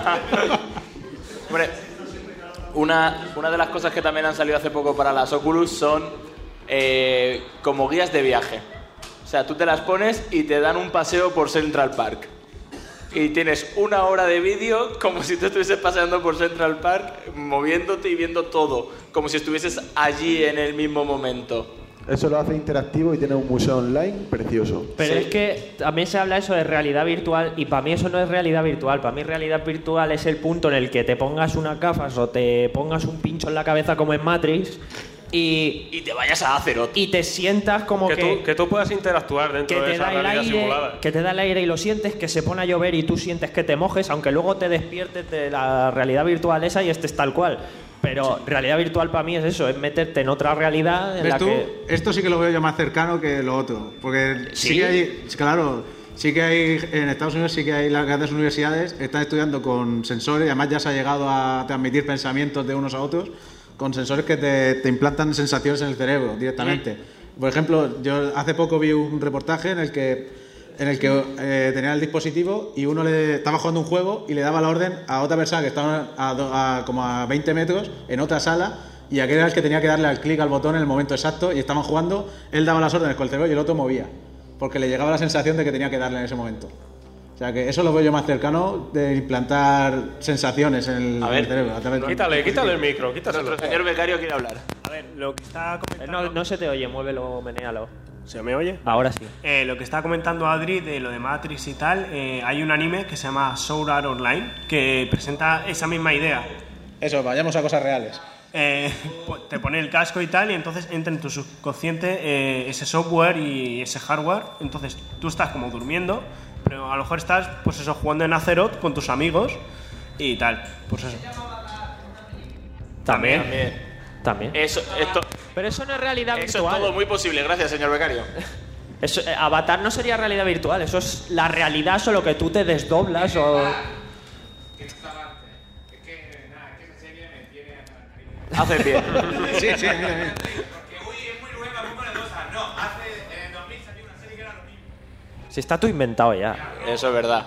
Hombre, una, una de las cosas que también han salido hace poco para las Oculus son eh, como guías de viaje. O sea, tú te las pones y te dan un paseo por Central Park. Y tienes una hora de vídeo como si tú estuvieses paseando por Central Park, moviéndote y viendo todo, como si estuvieses allí en el mismo momento. Eso lo hace interactivo y tiene un museo online precioso. Pero Sí. es que también se habla eso de realidad virtual y para mí eso no es realidad virtual. Para mí realidad virtual es el punto en el que te pongas unas gafas o te pongas un pincho en la cabeza como en Matrix y, Y te vayas a Azeroth. y te sientas como Que que, tú, que tú puedas interactuar que dentro de te esa da el realidad aire, simulada. que te da el aire y lo sientes, que se pone a llover y tú sientes que te mojes, aunque luego te despiertes de la realidad virtual esa y estés tal cual. Pero realidad virtual para mí es eso, es meterte en otra realidad en ¿Ves la tú? que... Esto sí que lo veo yo más cercano que lo otro. Porque sí, ¿Sí? que hay, claro, sí que hay, en Estados Unidos sí que hay las grandes universidades, están estudiando con sensores, y además ya se ha llegado a transmitir pensamientos de unos a otros, con sensores que te, te implantan sensaciones en el cerebro directamente. Por ejemplo, yo hace poco vi un reportaje en el que en el que eh, tenía el dispositivo y uno le estaba jugando un juego y le daba la orden a otra persona que estaba a, do- a como a veinte metros en otra sala, y aquel era el que tenía que darle al clic al botón en el momento exacto y estaban jugando, él daba las órdenes con el cerebro y el otro movía, porque le llegaba la sensación de que tenía que darle en ese momento. O sea que eso lo veo yo más cercano de implantar sensaciones en el, A en ver, el cerebro. a través de- Quítale, quítale el micro, quítaselo. Nuestro señor becario quiere hablar. A ver, lo que está comentando... No, no se te oye, muévelo, menéalo. ¿Se me oye? Ahora sí. Eh, lo que está comentando Adri de lo de Matrix y tal, eh, hay un anime que se llama Sword Art Online que presenta esa misma idea. Eso, vayamos a cosas reales. Eh, te pone el casco y tal y entonces entra en tu subconsciente eh, ese software y ese hardware. Entonces tú estás como durmiendo, pero a lo mejor estás pues eso jugando en Azeroth con tus amigos y tal. Pues eso. También. También. También. Eso, esto, Pero eso no es realidad eso es virtual. todo muy posible. Gracias, señor becario. Eso, eh, Avatar no sería realidad virtual, eso es la realidad, solo que tú te desdoblas o... Haces bien. Sí, sí, mira, mira. Si está todo inventado ya. Eso es verdad.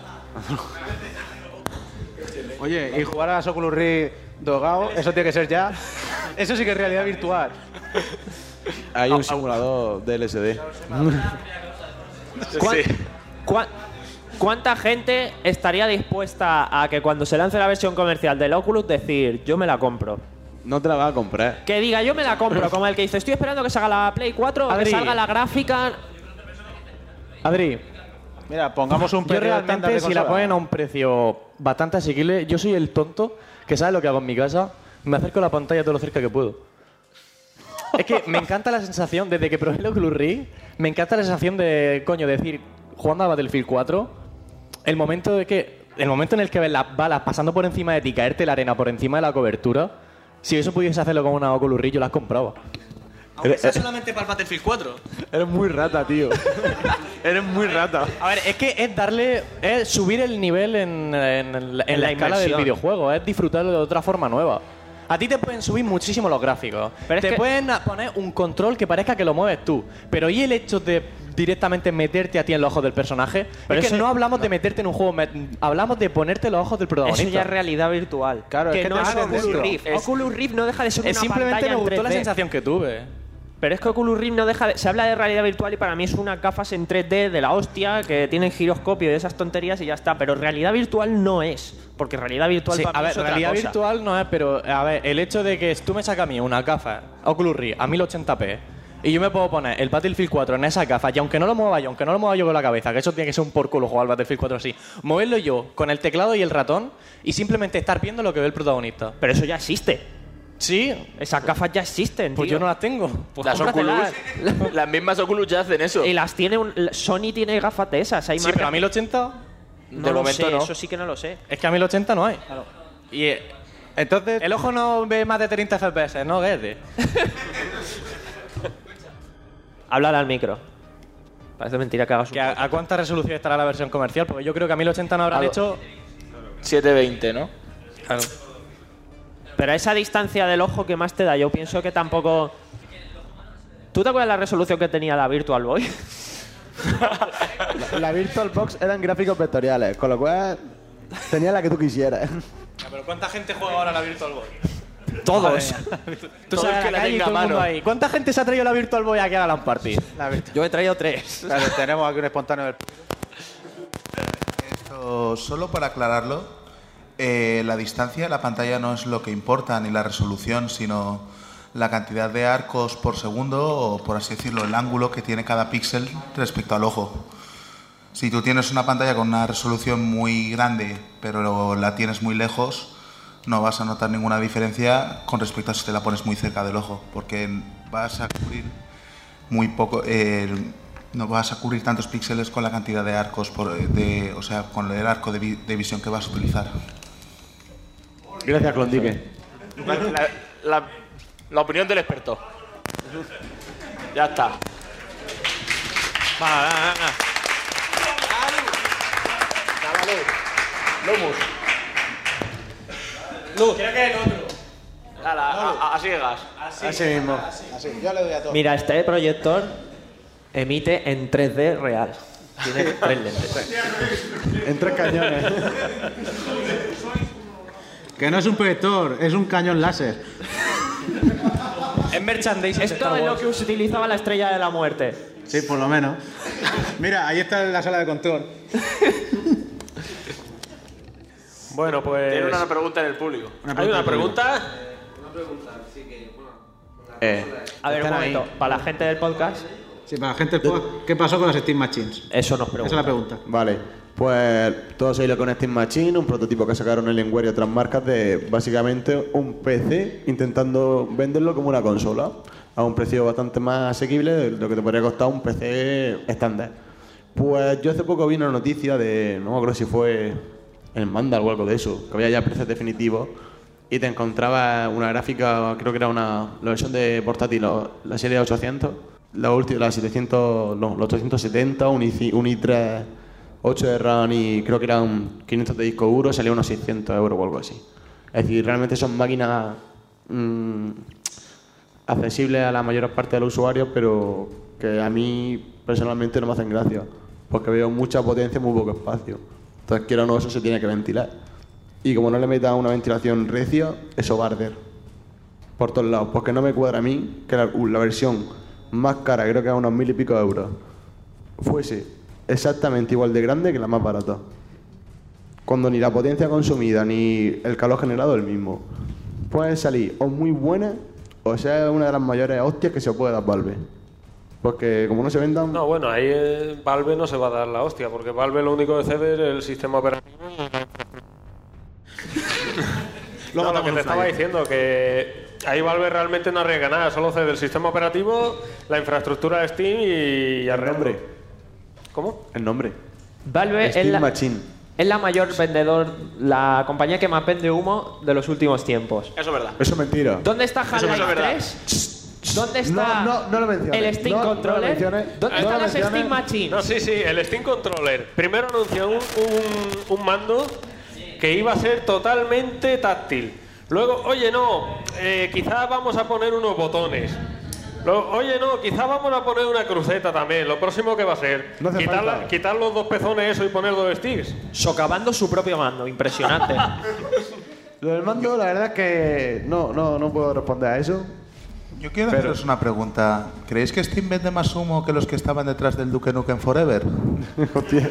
Oye, y jugar a las Oculus Rift drogado, eso tiene que ser ya. Eso sí que es realidad virtual. Hay un simulador de L S D. ¿Cuán- Sí. cuán- ¿Cuánta gente estaría dispuesta a que cuando se lance la versión comercial del Oculus decir, yo me la compro? No te la vas a comprar. Que diga, yo me la compro, como el que dice, estoy esperando que salga la Play cuatro, o que Adri. salga la gráfica... Adri, Mira, pongamos un yo precio estándar realmente de si la consola. ponen a un precio bastante asequible, yo soy el tonto que sabe lo que hago en mi casa, me acerco a la pantalla todo lo cerca que puedo. Es que me encanta la sensación, desde que probé el Oculus Rift, me encanta la sensación de, coño, decir, jugando a Battlefield cuatro, el momento de que, el momento en el que ves las balas pasando por encima de ti, caerte la arena por encima de la cobertura, si eso pudiese hacerlo con una Oculus Rift, yo las compraba. Aunque sea solamente para el Battlefield cuatro. Eres muy rata, tío. Eres muy rata. A ver, es que es darle, es subir el nivel en, en- en la, En la escala del inmersión. videojuego, es disfrutarlo de otra forma nueva. A ti te pueden subir muchísimo los gráficos. Pero es te que- pueden poner un control que parezca que lo mueves tú. Pero ¿y el hecho de directamente meterte a ti en los ojos del personaje? Pero es que eso- no hablamos de meterte en un juego, me- hablamos de ponerte en los ojos del protagonista. Eso ya es realidad virtual. Claro, que es que no te es metes Oculus dentro. Rift. Es- Oculus Rift no deja de ser Es una simplemente pantalla me en gustó la tres D. sensación que tuve. Pero es que Oculus Rift no deja de... Se habla de realidad virtual y para mí es unas gafas en tres D de la hostia que tienen giroscopio y esas tonterías y ya está. Pero realidad virtual no es. Porque realidad virtual Sí, para a mí ver, es otra realidad cosa. virtual no es, pero a ver, el hecho de que tú me sacas a mí una gafa Oculus Rift a mil ochenta p y yo me puedo poner el Battlefield cuatro en esa gafa y aunque no lo mueva yo, aunque no lo mueva yo con la cabeza, que eso tiene que ser un por culo jugar al Battlefield cuatro así, moverlo yo con el teclado y el ratón y simplemente estar viendo lo que ve el protagonista. Pero eso ya existe. Sí. Esas gafas ya existen, Pues tío. yo no las tengo. Pues Las Oculus, cómpratelas. las mismas Oculus ya hacen eso. Y las tiene un, Sony tiene gafas de esas. Hay Sí, marcas- pero a mil ochenta... no de lo momento sé, no. eso sí que no lo sé. Es que a mil ochenta no hay. Y eh, Entonces, el ojo no ve más de treinta F P S, ¿no? Guede. Háblale al micro. Parece mentira que hagas un... ¿Que a, ¿A cuánta resolución estará la versión comercial? Porque yo creo que a mil ochenta no habrán Algo. hecho... setecientos veinte, ¿no? Claro. Pero a esa distancia del ojo, ¿qué más te da? Yo pienso que tampoco... ¿Tú te acuerdas la resolución que tenía la Virtual Boy? La, la VirtualBox eran gráficos vectoriales, con lo cual tenía la que tú quisieras. Ya, pero ¿cuánta gente juega ahora a la Virtual Boy? Todos. Tú Todo sabes el que a la la calle y tenga todo el mundo a mano. ahí. ¿Cuánta gente se ha traído la Virtual Boy aquí a la LAN Party? la virtud. Yo he traído tres. Claro, tenemos aquí un espontáneo del... Esto, solo para aclararlo, eh, la distancia de la pantalla no es lo que importa, ni la resolución, sino la cantidad de arcos por segundo, o por así decirlo, el ángulo que tiene cada píxel respecto al ojo. Si tú tienes una pantalla con una resolución muy grande, pero la tienes muy lejos, no vas a notar ninguna diferencia con respecto a si te la pones muy cerca del ojo, porque vas a cubrir muy poco, eh, no vas a cubrir tantos píxeles con la cantidad de arcos, por, de, o sea, con el arco de, vi- de visión que vas a utilizar. Gracias, Clondique. La, la- la opinión del experto. Ya está. Va, va, va, va. Lomus. Luz. Quiero que el otro. Ala, a, a, a ciegas. Así mismo. Así. Yo le doy a todo. Mira, este proyector emite en tres D real. Tiene tres lentes. En tres cañones. Que no es un proyector, es un cañón láser. Es merchandising. Esto es lo que se utilizaba la Estrella de la Muerte. Sí, por lo menos. Mira, ahí está la sala de control. Bueno, pues. Tiene una pregunta en el público. ¿Hay una pregunta? Eh, A ver, un Están momento. ahí. Para la gente del podcast, Sí, para la gente del podcast, ¿qué pasó con las Steam Machines? eso nos Esa pregunta. es la pregunta. Vale, pues todos sabéis lo que es un Steam Machine, un prototipo que sacaron Alienware y otras marcas de básicamente un P C intentando venderlo como una consola a un precio bastante más asequible de lo que te podría costar un P C estándar. Pues yo hace poco vi una noticia de, no me acuerdo si fue en Mandal o algo de eso, que había ya precios definitivos y te encontrabas una gráfica, creo que era una la versión de portátil, la serie ochocientos, la última, la setecientos, no, la ochocientos setenta, un i, un i tres, ocho de RAM y creo que eran quinientos de disco duro, salía unos seiscientos euros o algo así. Es decir, realmente son máquinas mmm, accesibles a la mayor parte de los usuarios, pero que a mí personalmente no me hacen gracia, porque veo mucha potencia y muy poco espacio. Entonces, quiero o no, eso se tiene que ventilar. Y como no le metan una ventilación recia, eso va a arder por todos lados. Porque no me cuadra a mí que la, la versión más cara, creo que a unos mil y pico euros, fuese exactamente igual de grande que la más barata. Cuando ni la potencia consumida ni el calor generado es el mismo. Pueden salir o muy buenas o sea una de las mayores hostias que se puede dar Valve. Porque como no se vendan... No, bueno, ahí eh, Valve no se va a dar la hostia, porque Valve lo único que cede es el sistema operativo. Lo No, lo matamos que en te un estaba flyer. diciendo, que ahí Valve realmente no arriesga nada, solo cede el sistema operativo, la infraestructura de Steam y el nombre. ¿Cómo? El nombre. Valve es Steam la, Machine. es la mayor vendedor, la compañía que más vende humo de los últimos tiempos. Eso es verdad. Eso es mentira. ¿Dónde está Eso es Half-Life verdad. tres? ¿Dónde está No, no, no lo menciones. el Steam No, no lo Controller? menciones. ¿Dónde No están lo las menciones. Steam Machines? No, sí, sí, el Steam Controller. Primero anunció un, un, un mando que iba a ser totalmente táctil. Luego, oye, no, eh, quizás vamos a poner unos botones. Luego, oye, no, quizás vamos a poner una cruceta también. Lo próximo que va a ser, No hace quitar, la- falta. quitar los dos pezones eso y poner dos sticks. Socavando su propio mando, impresionante. Lo del mando, la verdad es que no, no, no puedo responder a eso. Yo quiero Pero- haceros una pregunta. ¿Creéis que Steam vende más humo que los que estaban detrás del Duke Nukem Forever? Hostia.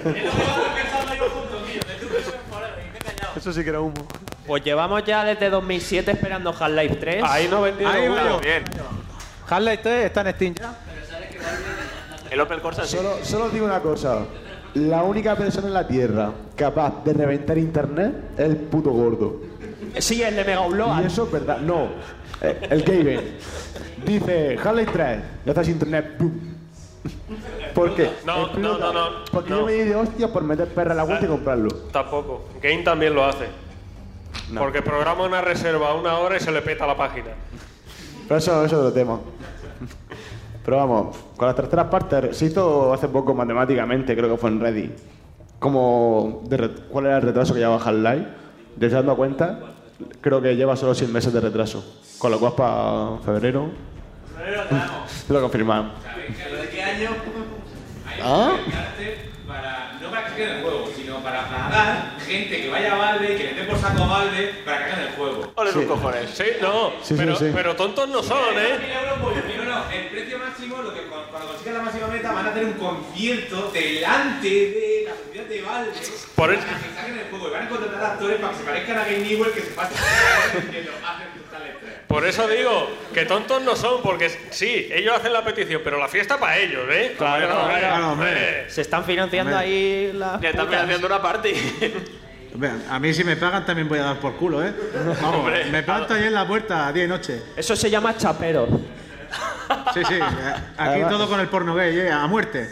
Eso sí que era humo. Pues llevamos ya desde dos mil siete esperando Half-Life tres. Ahí no vendieron Ahí uno. veo. Bien. Half-Life tres está en Steam ya. El Opel Corsa sí. Solo, solo os digo una cosa. La única persona en la Tierra capaz de reventar internet es el puto gordo. Sí, el de Mega Upload. Y eso es verdad. No. Eh, el Gaben dice Half-Life tres. Ya estás internet. ¡Pum! ¿Por qué? No, no, no, no. Porque no. yo me di de hostia por meter perra a la vuelta y comprarlo. Tampoco. Game también lo hace. No. Porque programa una reserva una hora y se le peta la página. Pero eso, eso es otro tema. Pero vamos, con las terceras partes se hizo hace poco matemáticamente, creo que fue en Reddit. Como de re- ¿Cuál era el retraso que llevaba Half-Life? Desde dando cuenta, creo que lleva solo seis meses de retraso. Con lo cual para febrero. Lo confirmamos. ¿De qué año? ¿Ah? Para, no para que se quede en el juego, sino para pagar gente que vaya a Valve, que le dé por saco a Valve para que hagan el juego. Ole Sí. tus cojones. Sí, no, Sí, sí, pero, sí. pero tontos no son, ¿eh? mil euros por no, no, el precio máximo, lo que cu- cuando consigas la máxima meta, van a hacer un concierto delante de la sociedad de Valve Por el- para que saquen el juego y van a contratar actores para que se parezcan a Game Newell que se pasen diciendo hacen tal estrés. Por eso digo que tontos no son, porque sí, ellos hacen la petición, pero la fiesta para ellos, ¿eh? Claro, Hombre, no, claro, eh, hombre. eh. Se están financiando Hombre. ahí las Ya están putas. haciendo una party. Vean, a mí si me pagan también voy a dar por culo, ¿eh? Vamos, Hombre. me planto ahí en la puerta día y noche. Eso se llama chapero. Sí, sí, eh, aquí Además- todo con el porno gay, ¿eh? A muerte.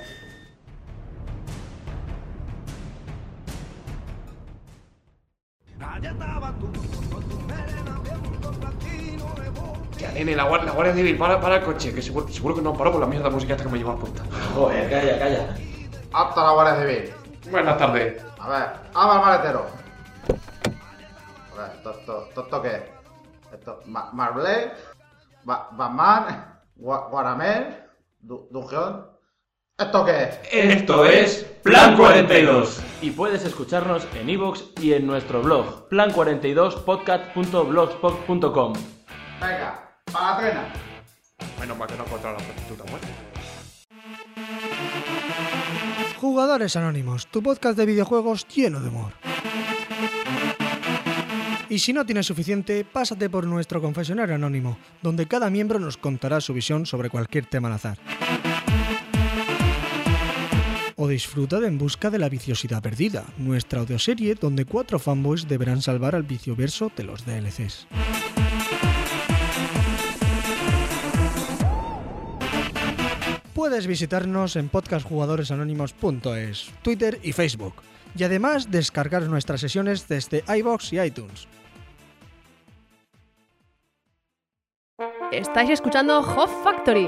Ya, nene, la, guar- la Guardia Civil, para, para el coche, que seguro, seguro que no han parado por la mierda música esta que me lleva a punta. Joder, calla, calla. Apta la Guardia Civil. Buenas tardes. A ver, abra el maletero. A ver, ¿esto, esto, esto, esto qué es? Esto, Ma- Marble, Ba- Batman, Gua- Guaramel, Du- Dungeon. ¿Esto qué es? Esto es Plan cuarenta y dos. Y puedes escucharnos en iVoox y en nuestro blog, plan cuarenta y dos podcast punto blogspot punto com. Venga, para la trena. Menos mal que no contra la prostituta muerta. Jugadores Anónimos, tu podcast de videojuegos lleno de humor. Y si no tienes suficiente, pásate por nuestro confesionario anónimo, donde cada miembro nos contará su visión sobre cualquier tema al azar. O disfruta de En busca de la viciosidad perdida, nuestra audioserie donde cuatro fanboys deberán salvar al vicioverso de los D L Cs. Puedes visitarnos en podcast jugadores anónimos punto es, Twitter y Facebook, y además descargar nuestras sesiones desde iVoox y iTunes. Estáis escuchando Hot Factory.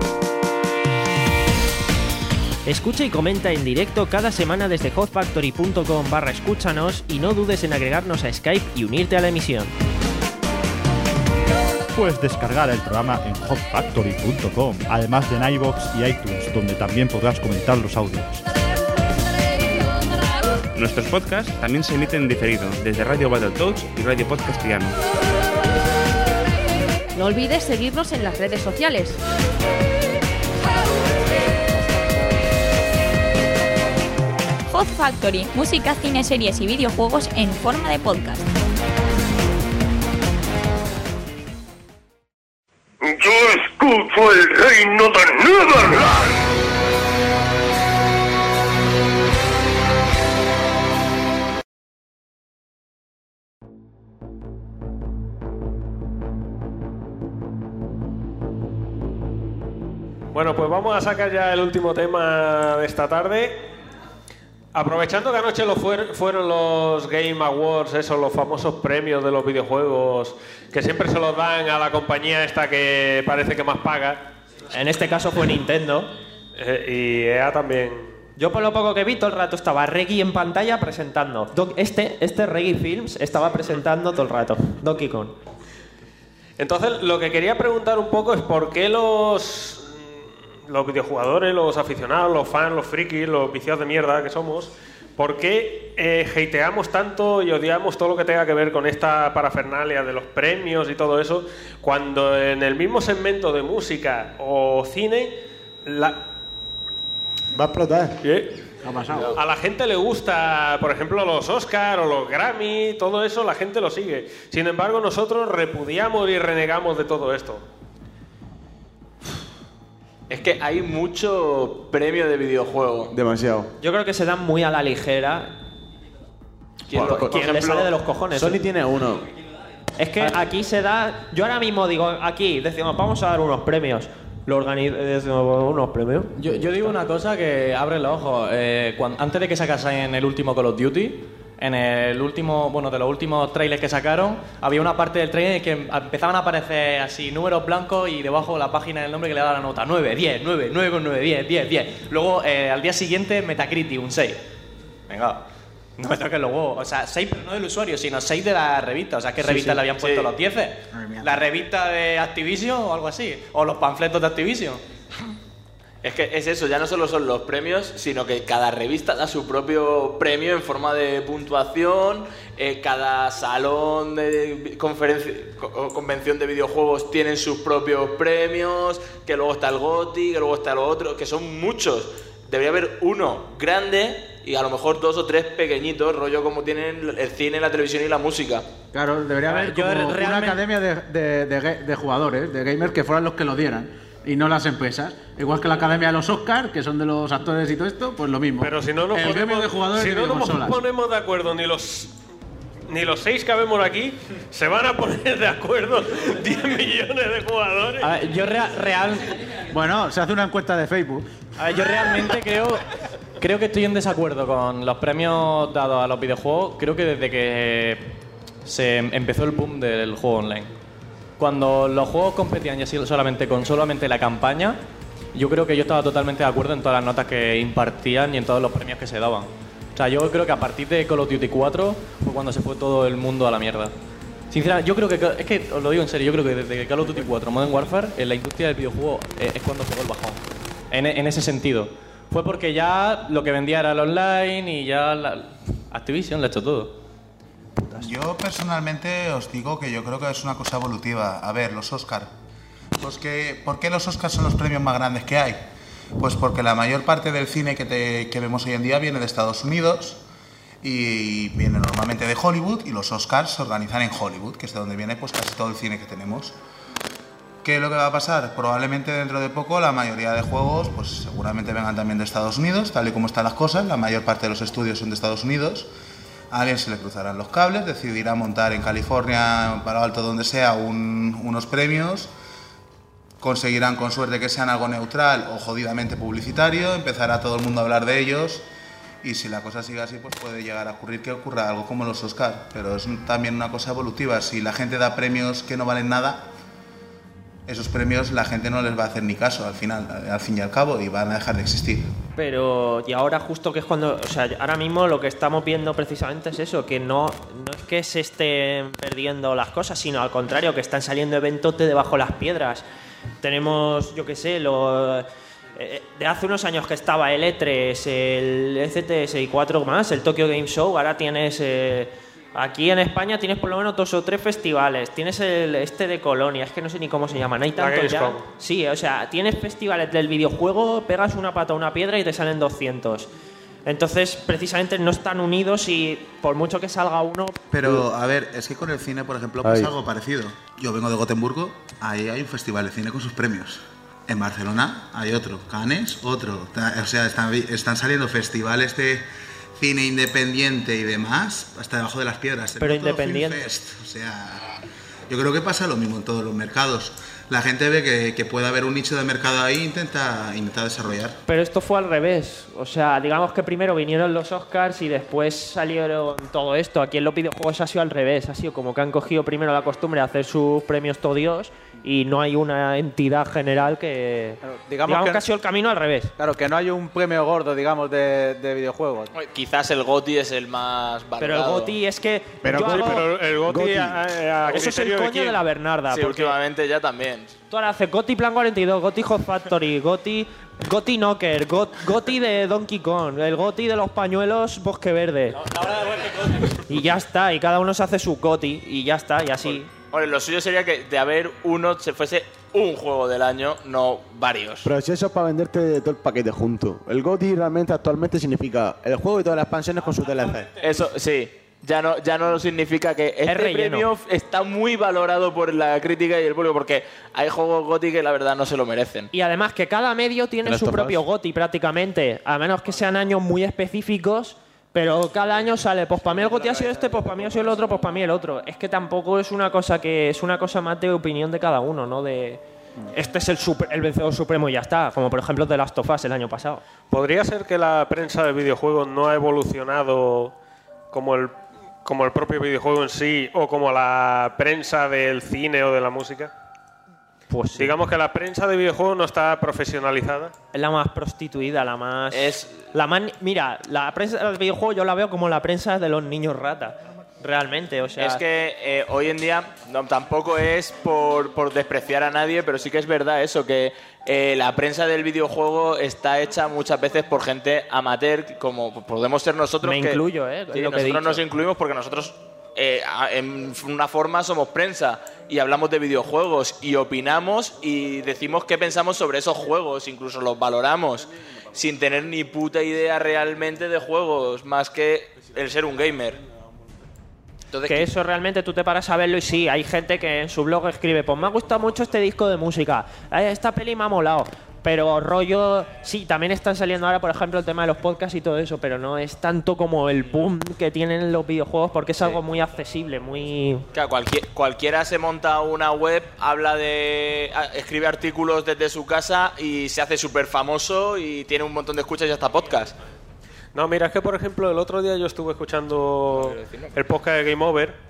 Escucha y comenta en directo cada semana desde hotfactory punto com barra escúchanos y no dudes en agregarnos a Skype y unirte a la emisión. Puedes descargar el programa en hot factory punto com, además de en iVoox y iTunes, donde también podrás comentar los audios. Nuestros podcasts también se emiten en diferido desde Radio Battletoads y Radio Podcast Piano. No olvides seguirnos en las redes sociales. Hot Factory, música, cine, series y videojuegos en forma de podcast. Yo escucho el reino de Neverland. Bueno, pues vamos a sacar ya el último tema de esta tarde. Aprovechando que anoche lo fuer- fueron los Game Awards, esos, los famosos premios de los videojuegos, que siempre se los dan a la compañía esta que parece que más paga. En este caso fue Nintendo. Eh, y E A también. Yo por lo poco que vi, todo el rato estaba Reggie en pantalla presentando. Doc- Este, este Reggie Films estaba presentando todo el rato. Donkey Kong. Entonces, lo que quería preguntar un poco es por qué los, los videojugadores, los aficionados, los fans, los frikis, los viciados de mierda que somos, ¿por qué eh, hateamos tanto y odiamos todo lo que tenga que ver con esta parafernalia de los premios y todo eso, cuando en el mismo segmento de música o cine, la... Va a explotar. ¿Qué? ¿Qué ha pasado? A la gente le gusta, por ejemplo, los Oscar o los Grammy, todo eso la gente lo sigue. Sin embargo, nosotros repudiamos y renegamos de todo esto. Es que hay mucho premio de videojuego. Demasiado. Yo creo que se dan muy a la ligera. ¿Quién, lo, por ¿Quién ejemplo, le sale de los cojones? Sony tiene uno. Es que aquí se da... Yo ahora mismo digo, aquí, decimos, vamos a dar unos premios. Lo organizamos unos premios. Yo, yo digo una cosa que abre los ojos. Eh, cuando, antes de que sacasen el último Call of Duty, en el último, bueno, de los últimos trailers que sacaron, había una parte del trailer en que empezaban a aparecer así números blancos y debajo la página del nombre que le daba la nota nueve, diez, nueve, nueve, nueve, diez, diez, diez. Luego, eh, al día siguiente, Metacritic, un seis. Venga, no me toques los huevos. O sea, seis, pero no del usuario, sino seis de la revista. O sea, ¿qué Sí, revistas sí, le habían puesto sí. los diez? ¿La revista de Activision o algo así? ¿O los panfletos de Activision? Es que es eso, ya no solo son los premios, sino que cada revista da su propio premio en forma de puntuación, eh, cada salón de conferencia, co- convención de videojuegos tienen sus propios premios, que luego está el GOTY, que luego está lo otro, que son muchos. Debería haber uno grande y a lo mejor dos o tres pequeñitos, rollo como tienen el cine, la televisión y la música. Claro, debería haber yo como realmente- una academia de, de, de, ga- de jugadores, de gamers, que fueran los que lo dieran. Y no las empresas. Igual que la academia de los Oscars, que son de los actores y todo esto, pues lo mismo. Pero si no nos el gremio ponemos, de jugadores si de no nos videoconsolas. ponemos de acuerdo ni los ni los seis que habemos aquí, se van a poner de acuerdo diez millones de jugadores. A ver, yo rea- real... Bueno, se hace una encuesta de Facebook. A ver, yo realmente creo, creo que estoy en desacuerdo con los premios dados a los videojuegos. Creo que desde que se empezó el boom del juego online. Cuando los juegos competían ya solamente con solamente la campaña, yo creo que yo estaba totalmente de acuerdo en todas las notas que impartían y en todos los premios que se daban. O sea, yo creo que a partir de Call of Duty cuatro fue cuando se fue todo el mundo a la mierda. Sinceramente, yo creo que, es que os lo digo en serio, yo creo que desde que Call of Duty cuatro, Modern Warfare, en la industria del videojuego eh, es cuando pegó el bajón. En, en ese sentido. Fue porque ya lo que vendía era el online y ya la, Activision lo ha hecho todo. Yo personalmente os digo que yo creo que es una cosa evolutiva. A ver, los Oscar. Pues que, ¿por qué los Oscars son los premios más grandes que hay? Pues porque la mayor parte del cine que, te- que vemos hoy en día viene de Estados Unidos y viene normalmente de Hollywood, y los Oscars se organizan en Hollywood, que es de donde viene pues casi todo el cine que tenemos. ¿Qué es lo que va a pasar? Probablemente dentro de poco la mayoría de juegos pues seguramente vengan también de Estados Unidos, tal y como están las cosas. La mayor parte de los estudios son de Estados Unidos. A alguien se le cruzarán los cables, decidirá montar en California, en Palo Alto, donde sea, un- unos premios. Conseguirán con suerte que sean algo neutral o jodidamente publicitario, empezará todo el mundo a hablar de ellos, y si la cosa sigue así pues puede llegar a ocurrir que ocurra algo como los Oscar, pero es un- también una cosa evolutiva. Si la gente da premios que no valen nada, esos premios la gente no les va a hacer ni caso al final, al fin y al cabo, y van a dejar de existir. Pero, y ahora justo que es cuando, o sea, ahora mismo lo que estamos viendo precisamente es eso, que no, no es que se estén perdiendo las cosas, sino al contrario, que están saliendo eventos de debajo de las piedras. Tenemos, yo qué sé, lo, eh, de hace unos años que estaba el E tres, el E C T S y cuatro más, el Tokyo Game Show, ahora tienes... Eh, aquí en España tienes por lo menos dos o tres festivales. Tienes el este de Colonia, es que no sé ni cómo se llaman. Hay tantos ya. Gamescom. Sí, o sea, tienes festivales del videojuego, pegas una pata a una piedra y te salen doscientos. Entonces, precisamente no están unidos y por mucho que salga uno... Pero, a ver, es que con el cine, por ejemplo, pasa Ay. algo parecido. Yo vengo de Gotemburgo, ahí hay un festival de cine con sus premios. En Barcelona hay otro, Cannes, otro. Ta- O sea, están, están saliendo festivales de cine independiente y demás hasta debajo de las piedras. Pero Tenemos todo independiente. Film Fest. O sea, yo creo que pasa lo mismo en todos los mercados. La gente ve que, que puede haber un nicho de mercado ahí e intenta, intenta desarrollar. Pero esto fue al revés. O sea, digamos que primero vinieron los Oscars y después salieron todo esto. Aquí en los videojuegos ha sido al revés. Ha sido como que han cogido primero la costumbre de hacer sus premios todo Dios y no hay una entidad general que... digamos digamos que- que ha sido el camino al revés. Claro, que no hay un premio gordo, digamos, de, de videojuegos. Quizás el GOTY es el más valorado. Pero el GOTY es que... Pero, yo sí, hago- pero el GOTY, a- a- a Eso es el criterio de coño quién. de la Bernarda. Sí, porque últimamente ya también. tú ahora haces GOTY Plan cuarenta y dos, GOTY Hot Factory, GOTY, GOTY Knocker, Got- GOTY de Donkey Kong, el GOTY de los pañuelos Bosque Verde. Y ya está, y cada uno se hace su GOTY y ya está, y así. Hombre, lo suyo sería que de haber uno se fuese un juego del año, no varios. Pero si eso es para venderte todo el paquete junto. El GOTY realmente actualmente significa el juego y todas las expansiones con sus D L C. Eso, sí. Ya no, ya no significa que este relleno. premio está muy valorado por la crítica y el público, porque hay juegos GOTY que la verdad no se lo merecen. Y además que cada medio tiene ¿El su Last of propio Us? GOTY prácticamente, a menos que sean años muy específicos, Pero cada año sale, pues para mí el GOTY ha sido este, pues para mí ha sido el otro, pues para mí el otro. Es que tampoco es una cosa que es una cosa más de opinión de cada uno, ¿no? De este es el super, el vencedor supremo y ya está, como por ejemplo The Last of Us el año pasado. ¿Podría ser que la prensa de videojuegos no ha evolucionado como el como el propio videojuego en sí o como la prensa del cine o de la música? Pues sí. Digamos que la prensa de videojuegos no está profesionalizada. Es la más prostituida, la más... Es... La más... Mira, la prensa del videojuego yo la veo como la prensa de los niños rata. Realmente, o sea... Es que eh, hoy en día no, tampoco es por, por despreciar a nadie, pero sí que es verdad eso, que eh, la prensa del videojuego está hecha muchas veces por gente amateur, como podemos ser nosotros. Me que, incluyo, ¿eh? Sí, lo que he nosotros dicho. nos incluimos porque nosotros... Eh, en una forma somos prensa y hablamos de videojuegos y opinamos y decimos qué pensamos sobre esos juegos, incluso los valoramos sin tener ni puta idea realmente de juegos, más que el ser un gamer. Entonces, que eso realmente tú te paras a verlo y sí, hay gente que en su blog escribe, pues me ha gustado mucho este disco de música, esta peli me ha molado. Pero rollo, sí, también están saliendo ahora, por ejemplo, el tema de los podcasts y todo eso, pero no es tanto como el boom que tienen los videojuegos porque es algo muy accesible, muy... Claro, cualquier, cualquiera se monta una web, habla de... escribe artículos desde su casa y se hace súper famoso y tiene un montón de escuchas y hasta podcast. No, mira, es que por ejemplo el otro día yo estuve escuchando el podcast de Game Over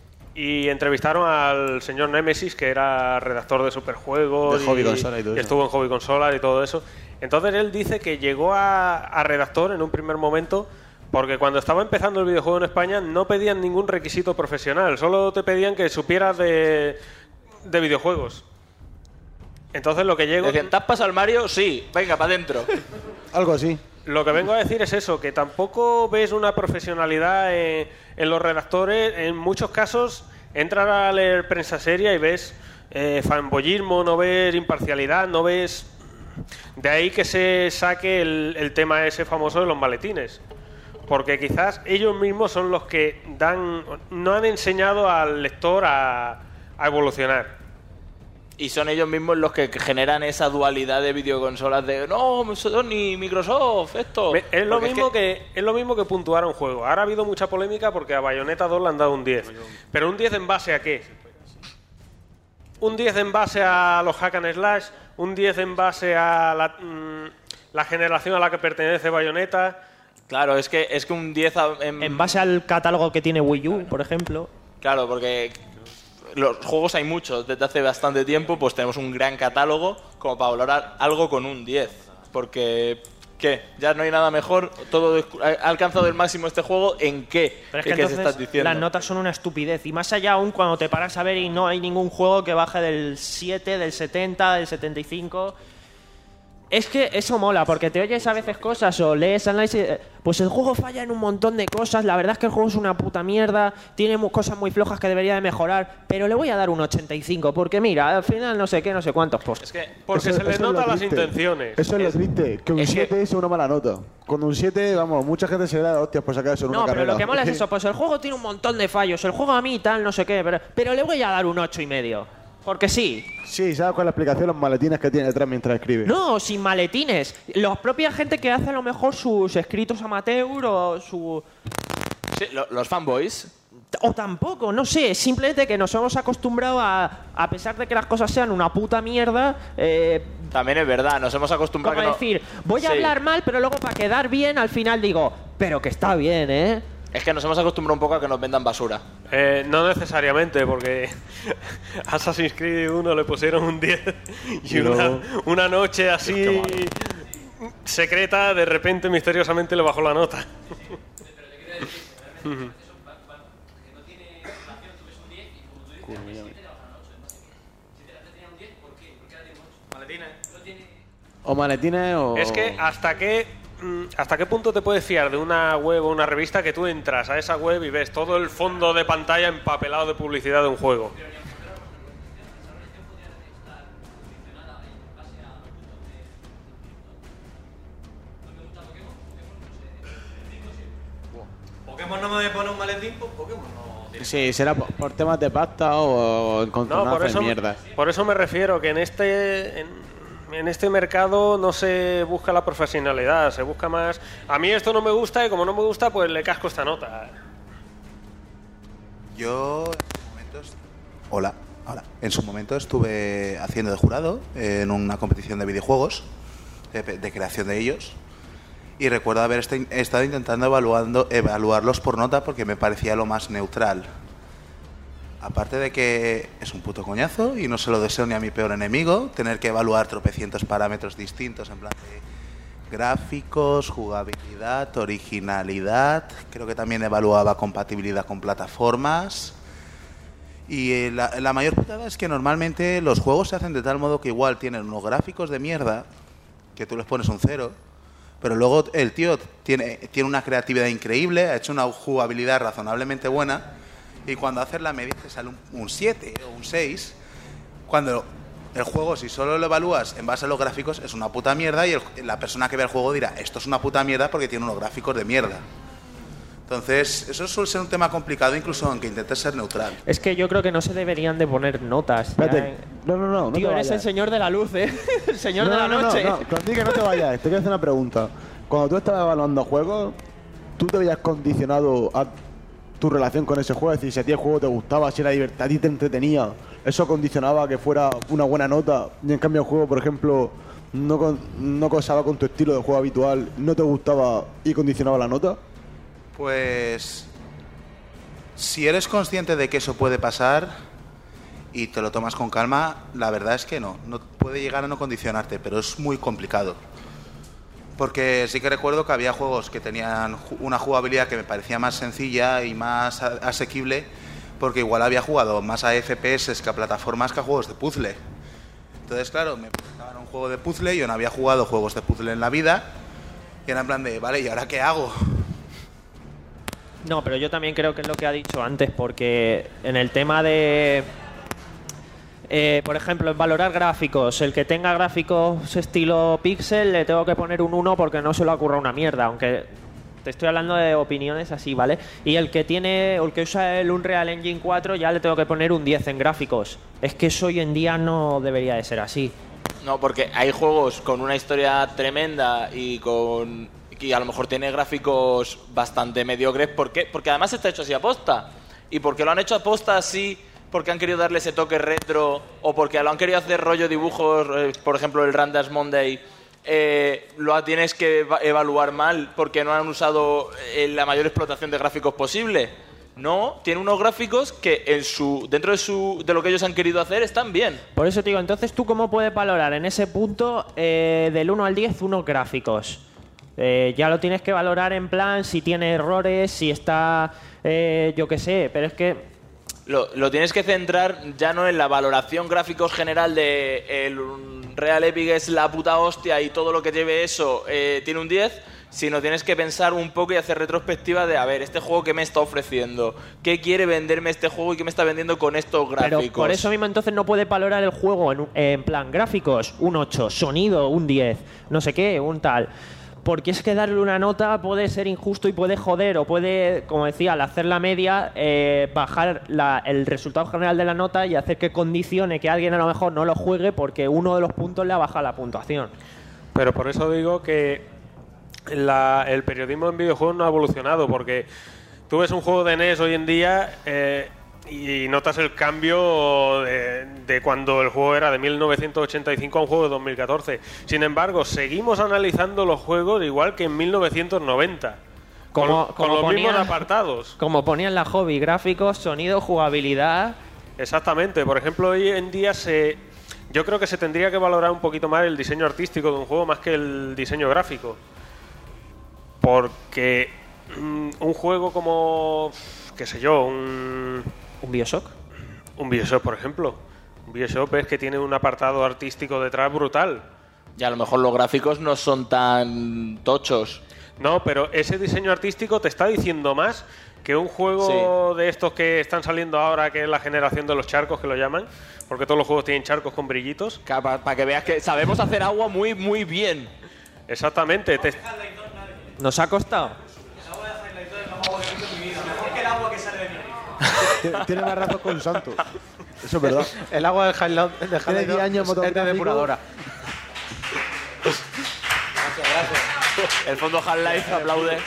y entrevistaron al señor Nemesis, que era redactor de Superjuegos de Hobby y, Consola y todo y eso. estuvo en Hobby Consola y todo eso. Entonces él dice que llegó a, a redactor en un primer momento porque cuando estaba empezando el videojuego en España no pedían ningún requisito profesional, solo te pedían que supieras de, de videojuegos. Entonces lo que llego... Decían, ¿te has pasado al Mario? Sí, venga, para adentro. Algo así. Lo que vengo a decir es eso, que tampoco ves una profesionalidad en, en los redactores. En muchos casos entras a leer prensa seria y ves eh, fanboyismo, no ves imparcialidad, no ves... De ahí que se saque el, el tema ese famoso de los maletines. Porque quizás ellos mismos son los que dan no han enseñado al lector a, a evolucionar. Y son ellos mismos los que generan esa dualidad de videoconsolas de no, Sony, Microsoft, esto. Es lo, Porque mismo es que... que, es lo mismo que puntuar un juego. Ahora ha habido mucha polémica porque a Bayonetta dos le han dado un diez. Pero ¿un diez en base a qué? ¿Un diez en base a los hack and slash? ¿Un diez en base a la, mmm, la generación a la que pertenece Bayonetta? Claro, es que, es que un diez a, en... en base al catálogo que tiene Wii U, por ejemplo. Claro, porque los juegos hay muchos desde hace bastante tiempo, pues tenemos un gran catálogo como para valorar algo con un diez. Porque, ¿qué? Ya no hay nada mejor, todo ha alcanzado el máximo este juego, ¿en qué? Pero es que ¿En qué entonces se estás diciendo? las notas son una estupidez. Y más allá aún cuando te paras a ver y no hay ningún juego que baje del siete, del setenta, del setenta y cinco... Es que eso mola, porque te oyes a veces cosas o lees análisis. Pues el juego falla en un montón de cosas. La verdad es que el juego es una puta mierda. Tiene mu- cosas muy flojas que debería de mejorar. Pero le voy a dar un ochenta y cinco, porque mira, al final no sé qué, no sé cuántos posts. Es que porque Eso- se les eso es lo nota las triste. intenciones. Eso es lo triste, que un es que- siete es una mala nota. Con un siete, vamos, mucha gente se le da hostias por sacar eso en No, una pero carrera. lo que mola es eso. Pues el juego tiene un montón de fallos. El juego a mí tal, no sé qué. Pero, pero le voy a dar un ocho y medio. Porque sí. Sí, ¿sabes cuál es la explicación? Los maletines que tiene detrás mientras escribe. No, sin maletines. La propia gente que hace a lo mejor sus escritos amateur o su... Sí, lo- los fanboys. O tampoco, no sé. Simplemente que nos hemos acostumbrado a, a pesar de que las cosas sean una puta mierda, eh, También es verdad, nos hemos acostumbrado como a que no- decir, voy a Sí. hablar mal, pero luego para quedar bien al final digo, pero que está bien, ¿eh? Es que nos hemos acostumbrado un poco a que nos vendan basura. Eh, no necesariamente, porque Assassin's Creed uno le pusieron un diez y Y una, luego- una noche así secreta, de repente misteriosamente le bajó la nota. O maletines o... Es que hasta qué mm, hasta qué punto te puedes fiar de una web o una revista que tú entras a esa web y ves todo el fondo de pantalla empapelado de publicidad de un juego. Pokémon no me pone un maletín, pues Pokémon no tiene. Sí, será por, por temas de pasta o, o No, por encontronazos eso, de mierda. por eso me refiero que en este en, en este mercado no se busca la profesionalidad, se busca más... A mí esto no me gusta y como no me gusta, pues le casco esta nota. Yo en su momento... est- Hola, hola. En su momento estuve haciendo de jurado en una competición de videojuegos, de, de creación de ellos, y recuerdo haber este- estado intentando evaluando, evaluarlos por nota porque me parecía lo más neutral. Aparte de que es un puto coñazo y no se lo deseo ni a mi peor enemigo, tener que evaluar tropecientos parámetros distintos en plan de gráficos, jugabilidad, originalidad, creo que también evaluaba compatibilidad con plataformas. Y eh, la, la mayor putada es que normalmente los juegos se hacen de tal modo que igual tienen unos gráficos de mierda, que tú les pones un cero, pero luego el tío tiene, tiene una creatividad increíble, ha hecho una jugabilidad razonablemente buena, y cuando haces la media te sale un, un siete o un seis, cuando el juego, si solo lo evalúas en base a los gráficos, es una puta mierda, y el- la persona que ve el juego dirá, esto es una puta mierda porque tiene unos gráficos de mierda. Entonces, eso suele ser un tema complicado incluso aunque intentes ser neutral. Es que yo creo que no se deberían de poner notas. Espérate. No, no, no. no Tío, te eres vayas. el señor de la luz, ¿eh? El señor no, de la no, noche. No, no, contigo que no te vayas. Te quiero hacer una pregunta. Cuando tú estabas evaluando juegos, ¿tú te veías condicionado a tu relación con ese juego? Es decir, si a ti el juego te gustaba, si era divertido, a ti te entretenía, ¿eso condicionaba a que fuera una buena nota? Y en cambio el juego, por ejemplo, no, con- no cosaba con tu estilo de juego habitual, no te gustaba y condicionaba la nota. Pues si eres consciente de que eso puede pasar y te lo tomas con calma, la verdad es que no, no puede llegar a no condicionarte, pero es muy complicado. Porque sí que recuerdo que había juegos que tenían ju- una jugabilidad que me parecía más sencilla y más a- asequible, porque igual había jugado más a F P S que a plataformas que a juegos de puzzle. Entonces, claro, me presentaban un juego de puzzle, yo no había jugado juegos de puzzle en la vida, y era en plan de, vale, ¿y ahora qué hago? No, pero yo también creo que es lo que ha dicho antes, porque en el tema de... eh, por ejemplo, en valorar gráficos, el que tenga gráficos estilo pixel le tengo que poner un uno porque no se lo ocurra una mierda, aunque te estoy hablando de opiniones así, ¿vale? Y el que tiene, o el que usa el Unreal Engine cuatro ya le tengo que poner un diez en gráficos. Es que eso hoy en día no debería de ser así. No, porque hay juegos con una historia tremenda y con y a lo mejor tiene gráficos bastante mediocres. ¿Por qué? Porque además está hecho así a posta. ¿Y porque lo han hecho a posta así? Porque han querido darle ese toque retro o porque lo han querido hacer rollo dibujos, eh, por ejemplo el Randers Monday, eh, lo tienes que eva- evaluar mal porque no han usado eh, la mayor explotación de gráficos posible. No, tiene unos gráficos que en su dentro de su de lo que ellos han querido hacer están bien. Por eso te digo, entonces, ¿tú cómo puedes valorar en ese punto eh, del uno al diez unos gráficos? Eh, ya lo tienes que valorar en plan si tiene errores, si está, eh, yo qué sé, pero es que... Lo, lo tienes que centrar ya no en la valoración gráficos general de el Real Epic es la puta hostia y todo lo que lleve eso eh, tiene un diez, sino tienes que pensar un poco y hacer retrospectiva de, a ver, este juego que me está ofreciendo, qué quiere venderme este juego y qué me está vendiendo con estos gráficos. Pero por eso mismo entonces no puedes valorar el juego en, un- en plan gráficos, un ocho, sonido, un diez, no sé qué, un tal. Porque es que darle una nota puede ser injusto y puede joder, o puede, como decía, al hacer la media, eh, bajar la- el resultado general de la nota y hacer que condicione que alguien a lo mejor no lo juegue porque uno de los puntos le ha bajado la puntuación. Pero por eso digo que la- el periodismo en videojuegos no ha evolucionado, porque tú ves un juego de N E S hoy en día eh, y notas el cambio de, de cuando el juego era de mil novecientos ochenta y cinco a un juego de dos mil catorce. Sin embargo, seguimos analizando los juegos igual que en mil novecientos noventa, Como- con, como con los ponían- mismos apartados. Como ponían la hobby, gráficos, sonido, jugabilidad... Exactamente. Por ejemplo, hoy en día se... Yo creo que se tendría que valorar un poquito más el diseño artístico de un juego más que el diseño gráfico. Porque mm, un juego como, qué sé yo, un... ¿Un Bioshock? Un Bioshock, por ejemplo. Un Bioshock es que tiene un apartado artístico detrás brutal. Y a lo mejor los gráficos no son tan tochos. No, pero ese diseño artístico te está diciendo más que un juego de estos que están saliendo ahora, que es la generación de los charcos, que lo llaman, porque todos los juegos tienen charcos con brillitos. Para que veas que sabemos hacer agua muy, muy bien. Exactamente. Te... ¿Nos ha costado? Mejor que el agua que sale de mi Tiene- Tiene más razón con Santo. Eso es verdad. El agua del Highland de Tiene diez años es de motográfico. depuradora. El fondo Half-Life aplaude.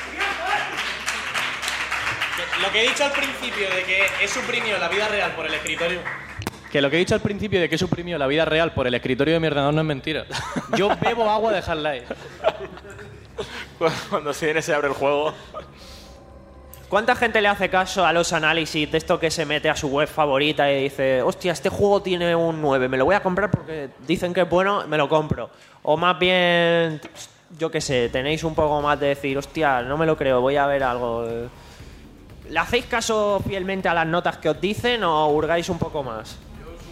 Lo que he dicho al principio de que he suprimido la vida real por el escritorio... Que lo que he dicho al principio de que he suprimido la vida real por el escritorio de mi ordenador no es mentira. Yo bebo agua de Half-Life. Cuando se viene se abre el juego. ¿Cuánta gente le hace caso a los análisis de esto que se mete a su web favorita y dice, hostia, este juego tiene un nueve, me lo voy a comprar porque dicen que es bueno, me lo compro? O más bien, yo qué sé, tenéis un poco más de decir, hostia, no me lo creo, voy a ver algo. ¿Le hacéis caso fielmente a las notas que os dicen o hurgáis un poco más?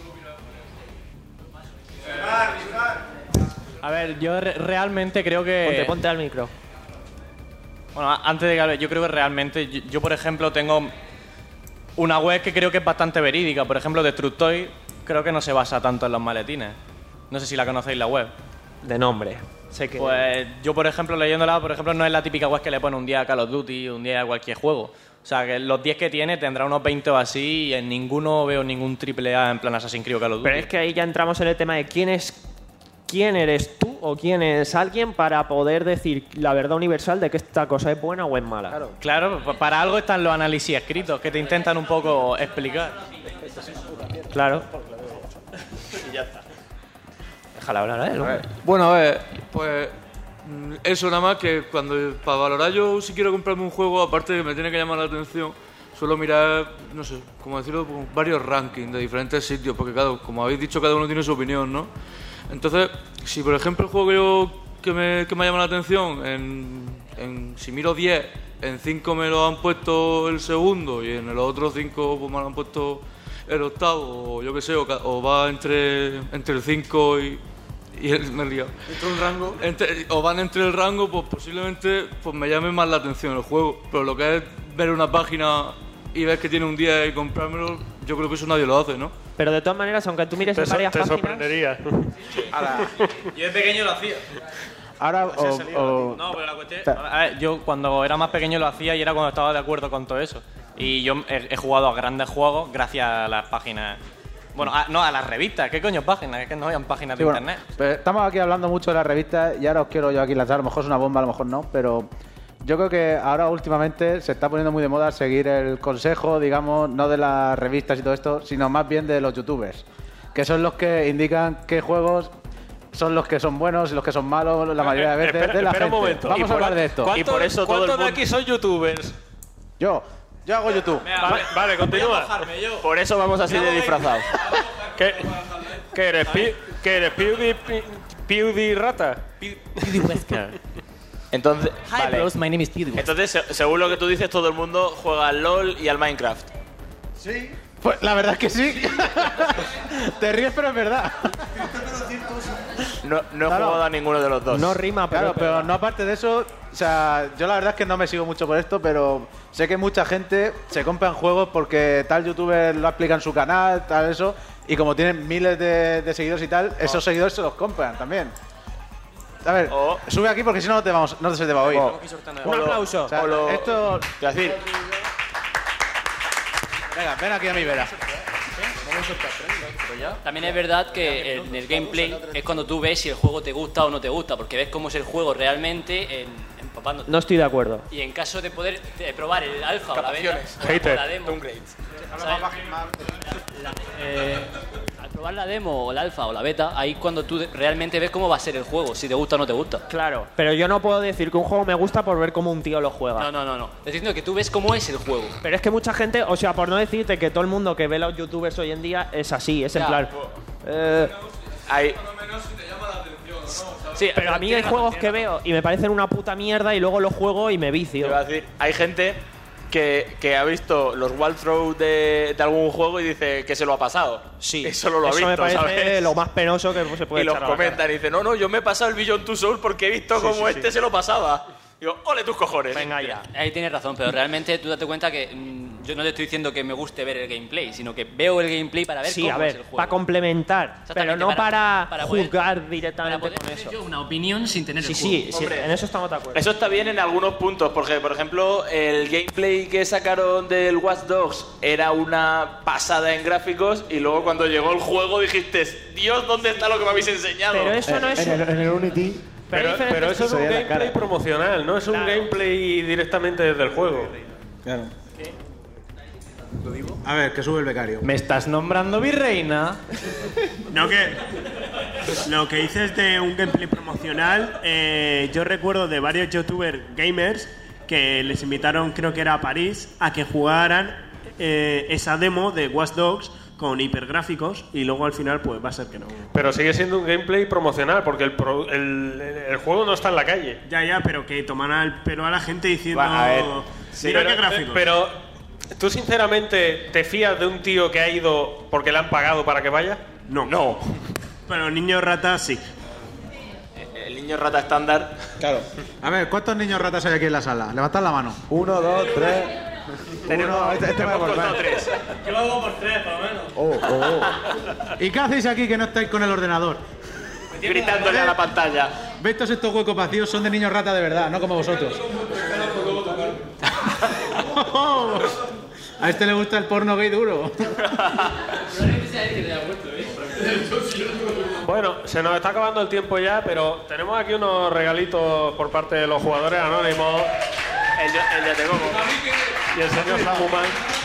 A ver, yo re realmente creo que... Ponte, ponte al micro. Bueno, antes de que hable, yo creo que realmente, yo, yo, por ejemplo tengo una web que creo que es bastante verídica. Por ejemplo, Destructoid creo que no se basa tanto en los maletines. No sé si la conocéis la web. De nombre. Sé que... Pues yo, por ejemplo, leyéndola, por ejemplo, no es la típica web que le pone un día a Call of Duty, un día a cualquier juego. O sea, que los diez que tiene tendrá unos veinte o así y en ninguno veo ningún triple A en plan Assassin's Creed o Call of Duty. Pero es que ahí ya entramos en el tema de quién es... ¿Quién eres tú o quién es alguien para poder decir la verdad universal de que esta cosa es buena o es mala? Claro, claro, para algo están los análisis escritos que te intentan un poco explicar. Claro. Y ya está. Déjala hablar a él. A ver. Bueno, a ver, pues eso nada más que cuando para valorar yo si quiero comprarme un juego, aparte de que me tiene que llamar la atención, suelo mirar, no sé, como decirlo, varios rankings de diferentes sitios, porque claro, como habéis dicho, cada uno tiene su opinión, ¿no? Entonces, si por ejemplo el juego que, yo, que, me, que me llama la atención, en, en, si miro diez, en cinco me lo han puesto el segundo y en los otros cinco pues, me lo han puesto el octavo, o yo qué sé, o, o va entre, entre el cinco y, y el... Me he liado. ¿Entre un rango? Entre, o van entre el rango, pues posiblemente pues, me llame más la atención el juego. Pero lo que es ver una página y ver que tiene un diez y comprármelo, yo creo que eso nadie lo hace, ¿no? Pero de todas maneras, aunque tú mires Te, en varias te páginas... sorprendería. Ahora, yo de pequeño lo hacía. Ahora, o, o- No, pero la cuestión... A ver, yo cuando era más pequeño lo hacía y era cuando estaba de acuerdo con todo eso. Y yo he, he jugado a grandes juegos gracias a las páginas... Bueno, a, no, a las revistas. ¿Qué coño páginas? Es que no habían páginas Sí, de bueno, internet. pero estamos aquí hablando mucho de las revistas y ahora os quiero yo aquí lanzar, a lo mejor es una bomba, a lo mejor no, pero yo creo que ahora últimamente se está poniendo muy de moda seguir el consejo, digamos, no de las revistas y todo esto, sino más bien de los youtubers, que son los que indican qué juegos son los que son buenos y los que son malos la mayoría de veces Espera, de la espera un gente. momento. Vamos ¿Y a por- hablar de esto. ¿Cuántos- Y por eso todo ¿Cuántos el de mundo- aquí son youtubers? Yo, yo hago YouTube. Vale, vale, continúa. Por eso vamos así de disfrazados. ¿Qué, qué eres? Pi- ¿Qué eres? ¿Pewdie, Pewdie Rata? Pewdie Wesker. Entonces, Hi, vale. bros, my name is Pewdie. Entonces, se- según lo que tú dices, todo el mundo juega al LOL y al Minecraft. Sí. Pues la verdad es que sí. Te ríes, pero es verdad. No, no he Claro. jugado a ninguno de los dos. No rima, Claro, pero no aparte de eso, o sea, yo la verdad es que no me sigo mucho por esto, pero sé que mucha gente se compran juegos porque tal youtuber lo explica en su canal, tal eso, y como tienen miles de, de seguidores y tal, esos seguidores se los compran también. A ver, sube aquí porque si no no te vamos, no se te va a oír. Oh. Un aplauso. O sea, O lo- esto, Es decir, venga, ven aquí a mi vera. También es verdad que en el gameplay es cuando tú ves si el juego te gusta o no te gusta, porque ves cómo es el juego realmente en, empapándote. No estoy de acuerdo. Y en caso de poder de probar el alfa o la beta, Capaciones. o Hater. la demo, ¿sabes? La- eh, al probar la demo o el alfa o la beta, ahí cuando tú de- realmente ves cómo va a ser el juego, si te gusta o no te gusta. Claro, pero yo no puedo decir que un juego me gusta por ver cómo un tío lo juega. No, no, no, no. Estoy diciendo que tú ves cómo es el juego. Pero es que mucha gente, o sea, por no decirte que todo el mundo que ve los youtubers hoy en día es así, es en Ya. plan... eh, hay, sí, pero a mí hay juegos que veo y me parecen una puta mierda y luego los juego y me vicio. te iba a decir, hay gente que, que ha visto los walkthroughs de, de algún juego y dice que se lo ha pasado. Sí, Y solo lo ha eso visto, me parece ¿sabes? lo más penoso que se puede Y los echar a la cara. comentan y dicen, no, no, yo me he pasado el Beyond Two Souls porque he visto Sí, cómo sí, este sí. se lo pasaba. Digo, ole tus cojones. Venga ya. Ahí tienes razón, pero realmente tú date cuenta que mm, yo no te estoy diciendo que me guste ver el gameplay, sino que veo el gameplay para ver Sí, cómo a es ver, el juego. para complementar, pero Exactamente, no para, para- para poder- juzgar directamente para poder con tener eso. yo una opinión sin tener Sí, el sí, juego. sí, Hombre. en eso estamos de acuerdo. Eso está bien en algunos puntos, porque por ejemplo el gameplay que sacaron del Watch Dogs era una pasada en gráficos y luego cuando llegó el juego dijiste, Dios, ¿dónde está lo que me habéis enseñado? Pero eso no es... En el, en el Unity Pero, pero eso es un gameplay promocional, no es un Claro. gameplay directamente desde el juego. Claro. A ver, que sube el becario. ¿Me estás nombrando virreina? No, que lo que dices de un gameplay promocional, eh, yo recuerdo de varios youtubers gamers que les invitaron, creo que era a París, a que jugaran eh, esa demo de Watch Dogs con hipergráficos y luego al final pues va a ser que no. Pero sigue siendo un gameplay promocional porque el, pro- el, el juego no está en la calle. Ya, ya, pero que tomaran el pelo a la gente diciendo... Va, a ver, mira pero, qué gráficos. pero, ¿tú sinceramente te fías de un tío que ha ido porque le han pagado para que vaya? No. No. Pero niño rata sí. El niño rata estándar. Claro. A ver, ¿cuántos niños ratas hay aquí en la sala? Levantad la mano. Uno, dos, tres. Uno, este, este me hemos va a contado volver. tres. Yo lo hago por tres, por lo menos. Oh, oh. ¿Y qué hacéis aquí que no estáis con el ordenador? Gritándole a la pantalla. ¿Veis todos estos huecos vacíos? Son de niños rata de verdad, no como vosotros. A este le gusta el porno gay duro. Bueno, se nos está acabando el tiempo ya, pero tenemos aquí unos regalitos por parte de los jugadores anónimos. El, de- el de Tegogo y el señor Samuman.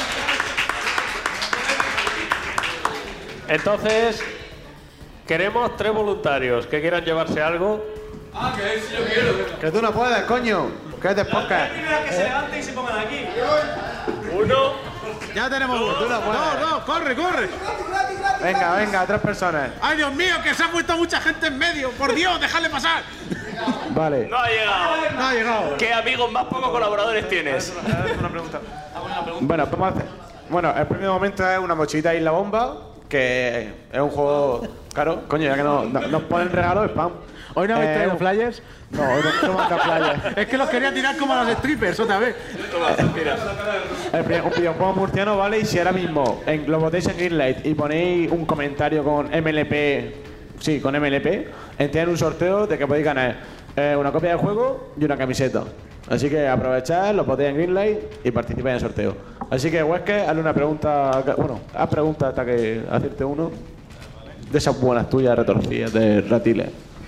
Entonces, queremos tres voluntarios que quieran llevarse algo. Ah, que es, yo quiero. Que tú no puedes, coño. Que es de podcast. Primera que se levante y se pongan aquí. Uno. Ya tenemos uno. tú no puedes. No, no, corre, corre. Venga, venga, tres personas. Ay, Dios mío, que se ha puesto mucha gente en medio. Por Dios, dejadle pasar. Vale. No ha llegado. No ha llegado. ¿Qué amigos más pocos colaboradores tienes? Una pregunta. Bueno, vamos a hacer. Bueno, el primer momento es una mochilita Isla Bomba, que es un juego. Claro, coño, ya que no, no- nos ponen regalos, spam. ¿Hoy no habéis Eh, traído flyers? No, hoy no, no manda flyers. Es que los quería tirar como a los strippers otra vez. El primer- un videojuego murciano, ¿vale? Y si ahora mismo en, lo botéis en Greenlight y ponéis un comentario con M L P, sí, con M L P, entréis en un sorteo de que podéis ganar eh, una copia del juego y una camiseta. Así que aprovechad, lo botéis en Greenlight y participáis en el sorteo. Así que, Wesker, hazle una pregunta, bueno, haz preguntas hasta que acierte uno de esas buenas tuyas retorcidas de Ratiles.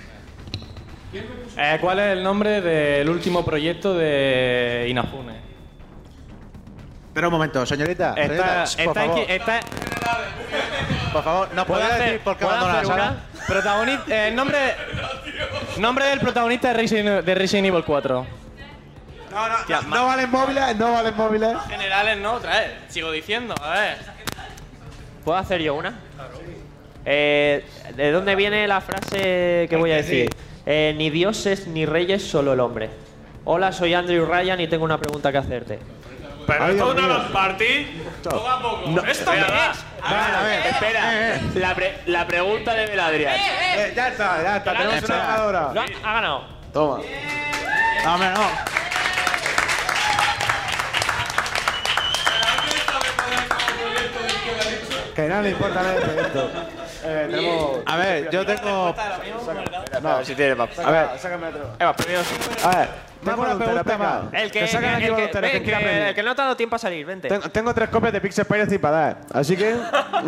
Eh, ¿Cuál es el nombre del último proyecto de Inafune? Pero un momento, señorita. Está, señorita, por está, favor. aquí- está, Por favor, ¿nos ¿puedo podría hacer- decir por qué puedo abandona la hacer sala? una? Protagonista, eh, nombre, nombre del protagonista de Resident, de Resident Evil cuatro. No, no, no valen móviles, no valen móviles. Generales no, otra vez. Sigo diciendo, a ver. ¿Puedo hacer yo una? Eh, ¿De dónde viene la frase que voy a decir? Eh, ni dioses ni reyes, solo el hombre. Hola, soy Andrew Ryan y tengo una pregunta que hacerte. Pero Ay, esto es Dios una mío. LAN party. Poco a poco. No, ¿esto qué Venga, es? va. A ver, espera. La, pre- la pregunta de Beladrián. Eh, ya está, ya está, tenemos una Espera. ganadora. Lo ha, ha ganado. Toma. No, hombre, no. Que no le importa nada el proyecto. Eh, tenemos. A ver, yo tengo. No, si tiene más. A ver, sácame otro. Eva, premios. A ver, Tengo más una voluntarios, pregunta venga. El que, Que saquen el aquí que- voluntarios, ven, que quieran que- venir. el que no te ha dado tiempo a salir, vente. Tengo, tengo tres copias de Pixel Piracy para dar, así que.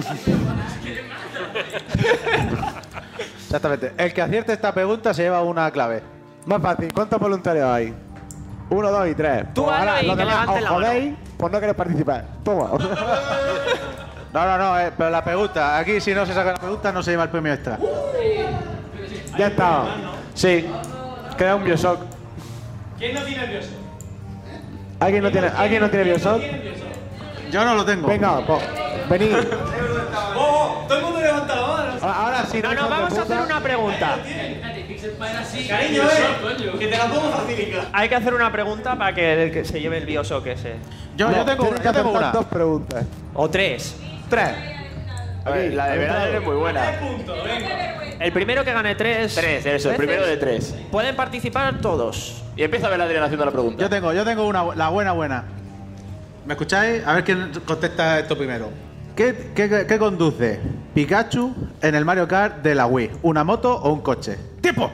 Exactamente. El que acierte esta pregunta se lleva una clave. Más fácil, ¿cuántos voluntarios hay? Uno, dos y tres. Tú Pues hazlo ahora, y los que demás levanten os la mano. jodéis por no querer participar. Toma. No, no, no, eh, pero la pregunta. Aquí, si no se saca la pregunta, no se lleva el premio extra. Ya está. Sí. Queda un Bioshock. ¿Quién no tiene Bioshock? ¿Alguien no tiene, ¿alguien no tiene Bioshock? Yo no lo tengo. Venga, pues, venid. ¡Oh! Todo el mundo levanta la mano. Ahora sí, No, no, vamos a hacer una pregunta. Cariño, eh. Que te la pongo facilitar. Hay que hacer una pregunta para que el que se lleve el Bioshock ese. Yo, yo tengo, Tienes que yo tengo aceptar una. dos preguntas. O tres. Tres. A ver, la de Beladrián es muy buena. El primero que gane tres. Tres, eso, el veces, primero de tres. Pueden participar todos. Y empieza Beladrián haciendo la pregunta. Yo tengo, yo tengo una, la buena, buena. ¿Me escucháis? A ver quién contesta esto primero. ¿Qué, qué, qué conduce Pikachu en el Mario Kart de la Wii? ¿Una moto o un coche? ¡Tiempo!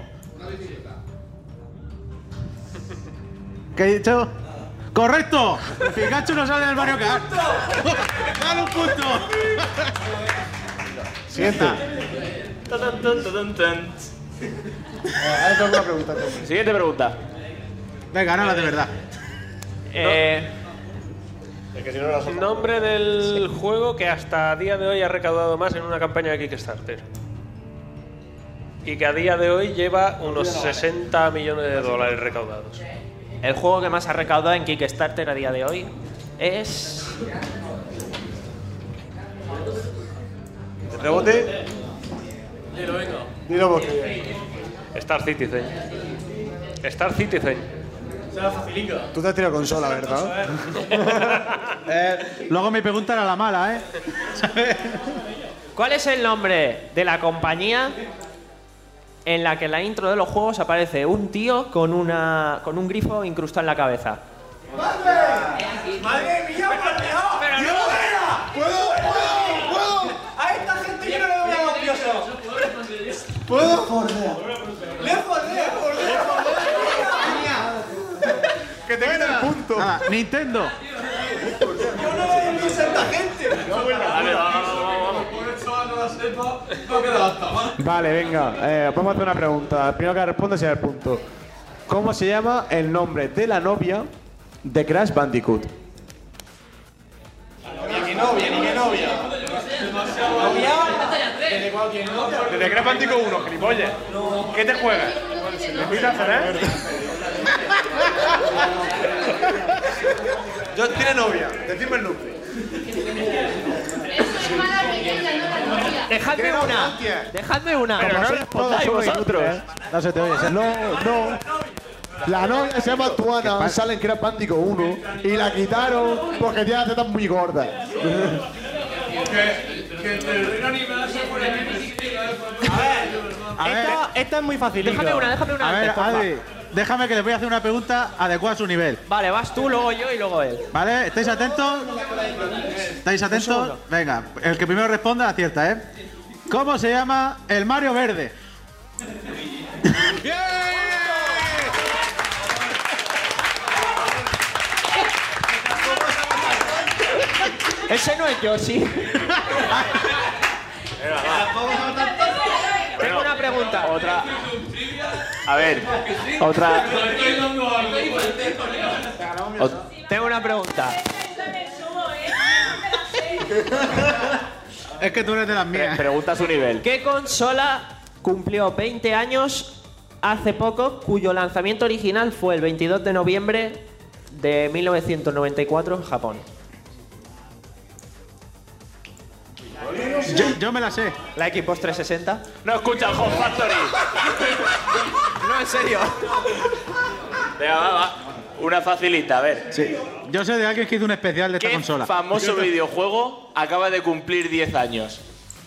¿Qué he dicho? ¡Correcto! Pikachu no sale del Mario Kart. ¡Dale un punto! Siguiente. Tan, tan, tan, tan, tan. Ahora tengo una pregunta. Siguiente pregunta. Venga, no la de verdad. Eh, Nombre del juego que hasta a día de hoy ha recaudado más en una campaña de Kickstarter. Y que a día de hoy lleva unos sesenta millones de dólares recaudados. el juego que más ha recaudado en Kickstarter a día de hoy es... ¿Rebote? Dilo, venga. Dilo porque... Star Citizen. Star Citizen. Se la facilita. Tú te has tirado consola, ¿verdad? eh, luego mi pregunta era la mala, ¿eh? ¿Cuál es el nombre de la compañía en la que en la intro de los juegos aparece un tío con una con un grifo incrustado en la cabeza? ¡Madre mía, por Pero Dios! no. ¡Puedo, puedo, puedo! ¡A esta gente yo no le voy a dar pioso! ¿Puedo? Fordea. ¡Le fordea, fordea! ¡Que te quita el punto! Nada, Nintendo. ¡Yo no le doy pioso a esta gente! Vale, venga, eh, vamos a hacer una pregunta. El primero que responde será el punto. ¿Cómo se llama el nombre de la novia de Crash Bandicoot? Ni que novia, ni que novia. ¿Novia? ¿Desde cualquier novia? Desde Crash Bandicoot uno, gilipollas. ¿Qué te juegas? ¿Me invitas a hacer? Yo tiene novia, decidme el nombre. Dejadme una. Dejadme una. Pero no Como respondáis sois vosotros. No se te oye. No, no. La novia se llama Tuana, sale en Crash Bandicoot uno y la quitaron porque tiene las tetas muy gordas. A ver, Esta, esta es muy fácil. Déjame una, déjame una. a ver, antes, porfa. Adri, déjame que les voy a hacer una pregunta adecuada a su nivel. Vale, vas tú, luego yo y luego él. ¿Vale? ¿Estáis atentos? ¿Estáis atentos? Venga, el que primero responda acierta, ¿eh? ¿Cómo se llama el Mario Verde? Ese no es Yoshi. Tengo una pregunta. Otra. A ver, otra. Ot- Tengo una pregunta. Es que tú eres de las mías. Pregunta su nivel. ¿Qué consola cumplió veinte años hace poco, cuyo lanzamiento original fue el veintidós de noviembre de mil novecientos noventa y cuatro en Japón? Yo, yo me la sé. ¿La Xbox trescientos sesenta? No escucha el Home Factory. No, en serio. Venga, va, va. Una facilita, a ver. Sí. Yo sé de alguien que hizo un especial de esta ¿Qué consola. famoso videojuego acaba de cumplir diez años?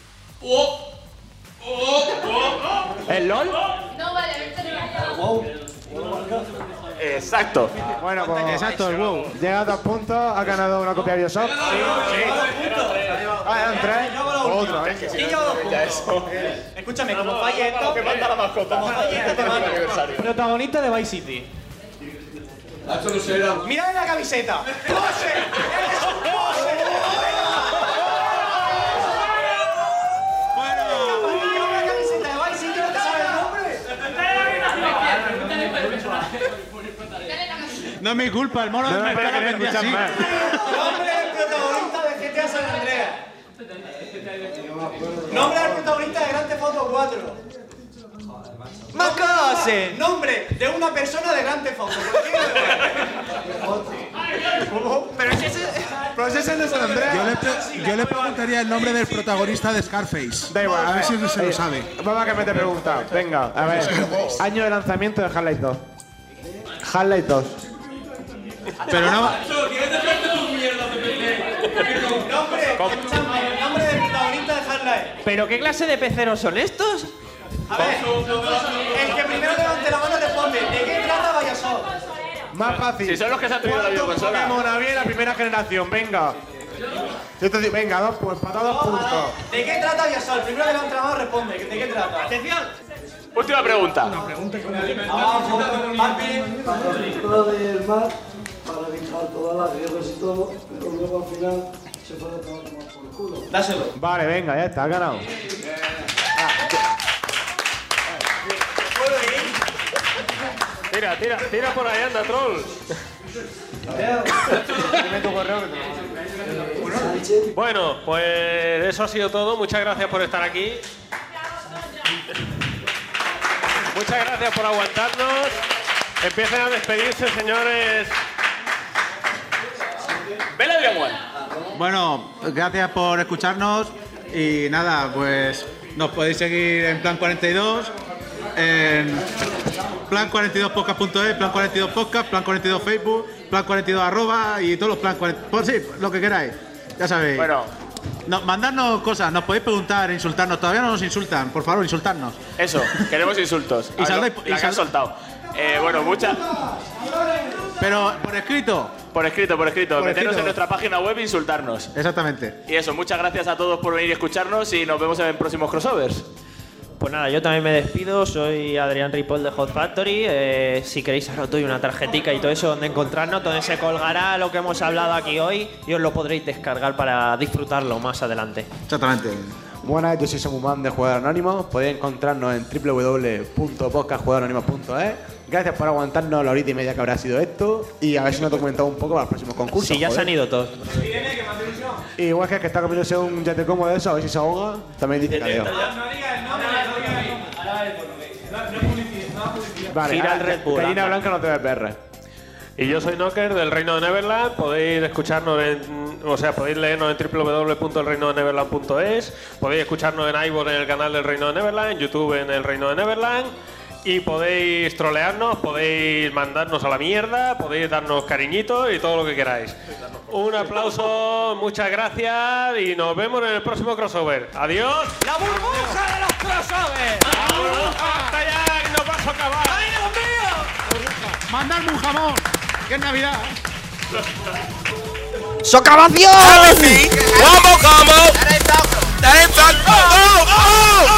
¿El LOL? No, vale, Exacto. Bueno, pues Exacto, el WoW. llegado a punto, ha ganado una copia de Bioshock. Ah, eran tres. Otra, ¿eh? Y yo dos puntos. Escúchame, como falle esto... Que manda la mascota. Como falle esto, te mando. Protagonista de Vice City. ¡Mírale la camiseta! ¡Pose! ¡Eres un pose! Bueno... ¡Mira la camiseta de Vice City! ¿No te sabes el nombre? No es mi culpa, el mono No, del no, mercado pero que vendía escuchas así. más. Nombre del protagonista de G T A San Andreas. Nombre del protagonista de Grand Theft Auto cuatro. ¡Más cosas! Nombre de una persona de Grand Theft Auto. Pero si ese... Pero ese es el de San Andreas. Yo le, pre- yo le preguntaría el nombre del protagonista de Scarface. Da igual, a ver si se lo sabe. Vamos a que me te pregunta. Venga, a ver. Año de lanzamiento de Half-Life dos. Half-Life dos. Pero no... Nombre, escúchame, el nombre del protagonista de Half-Life. ¿Pero qué clase de peceros son estos? A ver, el que primero levante la mano responde. ¿De qué trata Bioshock? Más fácil. Si son los que se han traído la ¿Cuántos videoconsola. Pokémon había en la primera generación? Venga. Yo te digo, venga, dos, pues para dos puntos. ¿De qué trata Bioshock? El primero que levante la mano responde. ¿De qué trata? Atención. Última pregunta. Abajo, Martín. Para del mar, para evitar todas las guerras y todo, pero luego al final se fue a tomar por el culo. Dáselo. Vale, venga, ya está, has ganado. ¿Puedo ir? Tira, tira, tira por ahí, anda, troll. Bueno, pues eso ha sido todo. Muchas gracias por estar aquí. Muchas gracias por aguantarnos. Empiecen a despedirse, señores. ¡Ven, Adrián Juan! Bueno, gracias por escucharnos. Y nada, pues nos podéis seguir en Plan cuarenta y dos, en plan cuarenta y dos podcast punto es, Plan cuarenta y dos Podcast, Plan cuarenta y dos Facebook, Plan cuarenta y dos arroba y todos los Plan cuarenta y dos. Pues sí, lo que queráis. Ya sabéis. Bueno. No, mandadnos cosas, nos podéis preguntar, insultarnos. Todavía no nos insultan, por favor, insultarnos. Eso, queremos insultos. Y saldéis- la y que han sal- soltado. Eh, bueno, muchas. Pero por escrito. Por escrito, por escrito. Por Meteros escrito. en nuestra página web e insultarnos. Exactamente. Y eso, muchas gracias a todos por venir y escucharnos y nos vemos en próximos crossovers. Pues nada, yo también me despido, soy Adrián Ripoll de Hot Factory. Eh, si queréis os doy una tarjetica y todo eso donde encontrarnos, donde se colgará lo que hemos hablado aquí hoy y os lo podréis descargar para disfrutarlo más adelante. Exactamente. Buenas, yo soy Samuman de Jugador Anónimo. Podéis encontrarnos en w w w punto podcast jugador anónimo punto es. Gracias por aguantarnos la horita y media que habrá sido esto. Y a ver si nos documentamos un poco para los próximos concursos. Sí, ya se han ido todos. Y Wesker, que está comiéndose un yate cómodo de eso, a ver si se ahoga. También dice que adiós. Vale, Gira el ah, Red Bull, Gallina anda. Blanca no te ve P R. Y yo soy Knocker del Reino de Neverland. Podéis escucharnos en, o sea, podéis leernos en w w w punto el reino de neverland punto es. Podéis escucharnos en iVoox en el canal del Reino de Neverland, en YouTube en el Reino de Neverland. Y podéis trolearnos, podéis mandarnos a la mierda, podéis darnos cariñitos y todo lo que queráis. Un aplauso, muchas gracias y nos vemos en el próximo crossover. Adiós. ¡La burbuja de los crossovers! ¡La burbuja hasta ya que nos vas a acabar! ¡Ay, Dios mío! ¡Mandadme un jamón! ¡Que es Navidad! ¡Socavación! ¡Vamos, vamos! ¡Oh, oh, oh!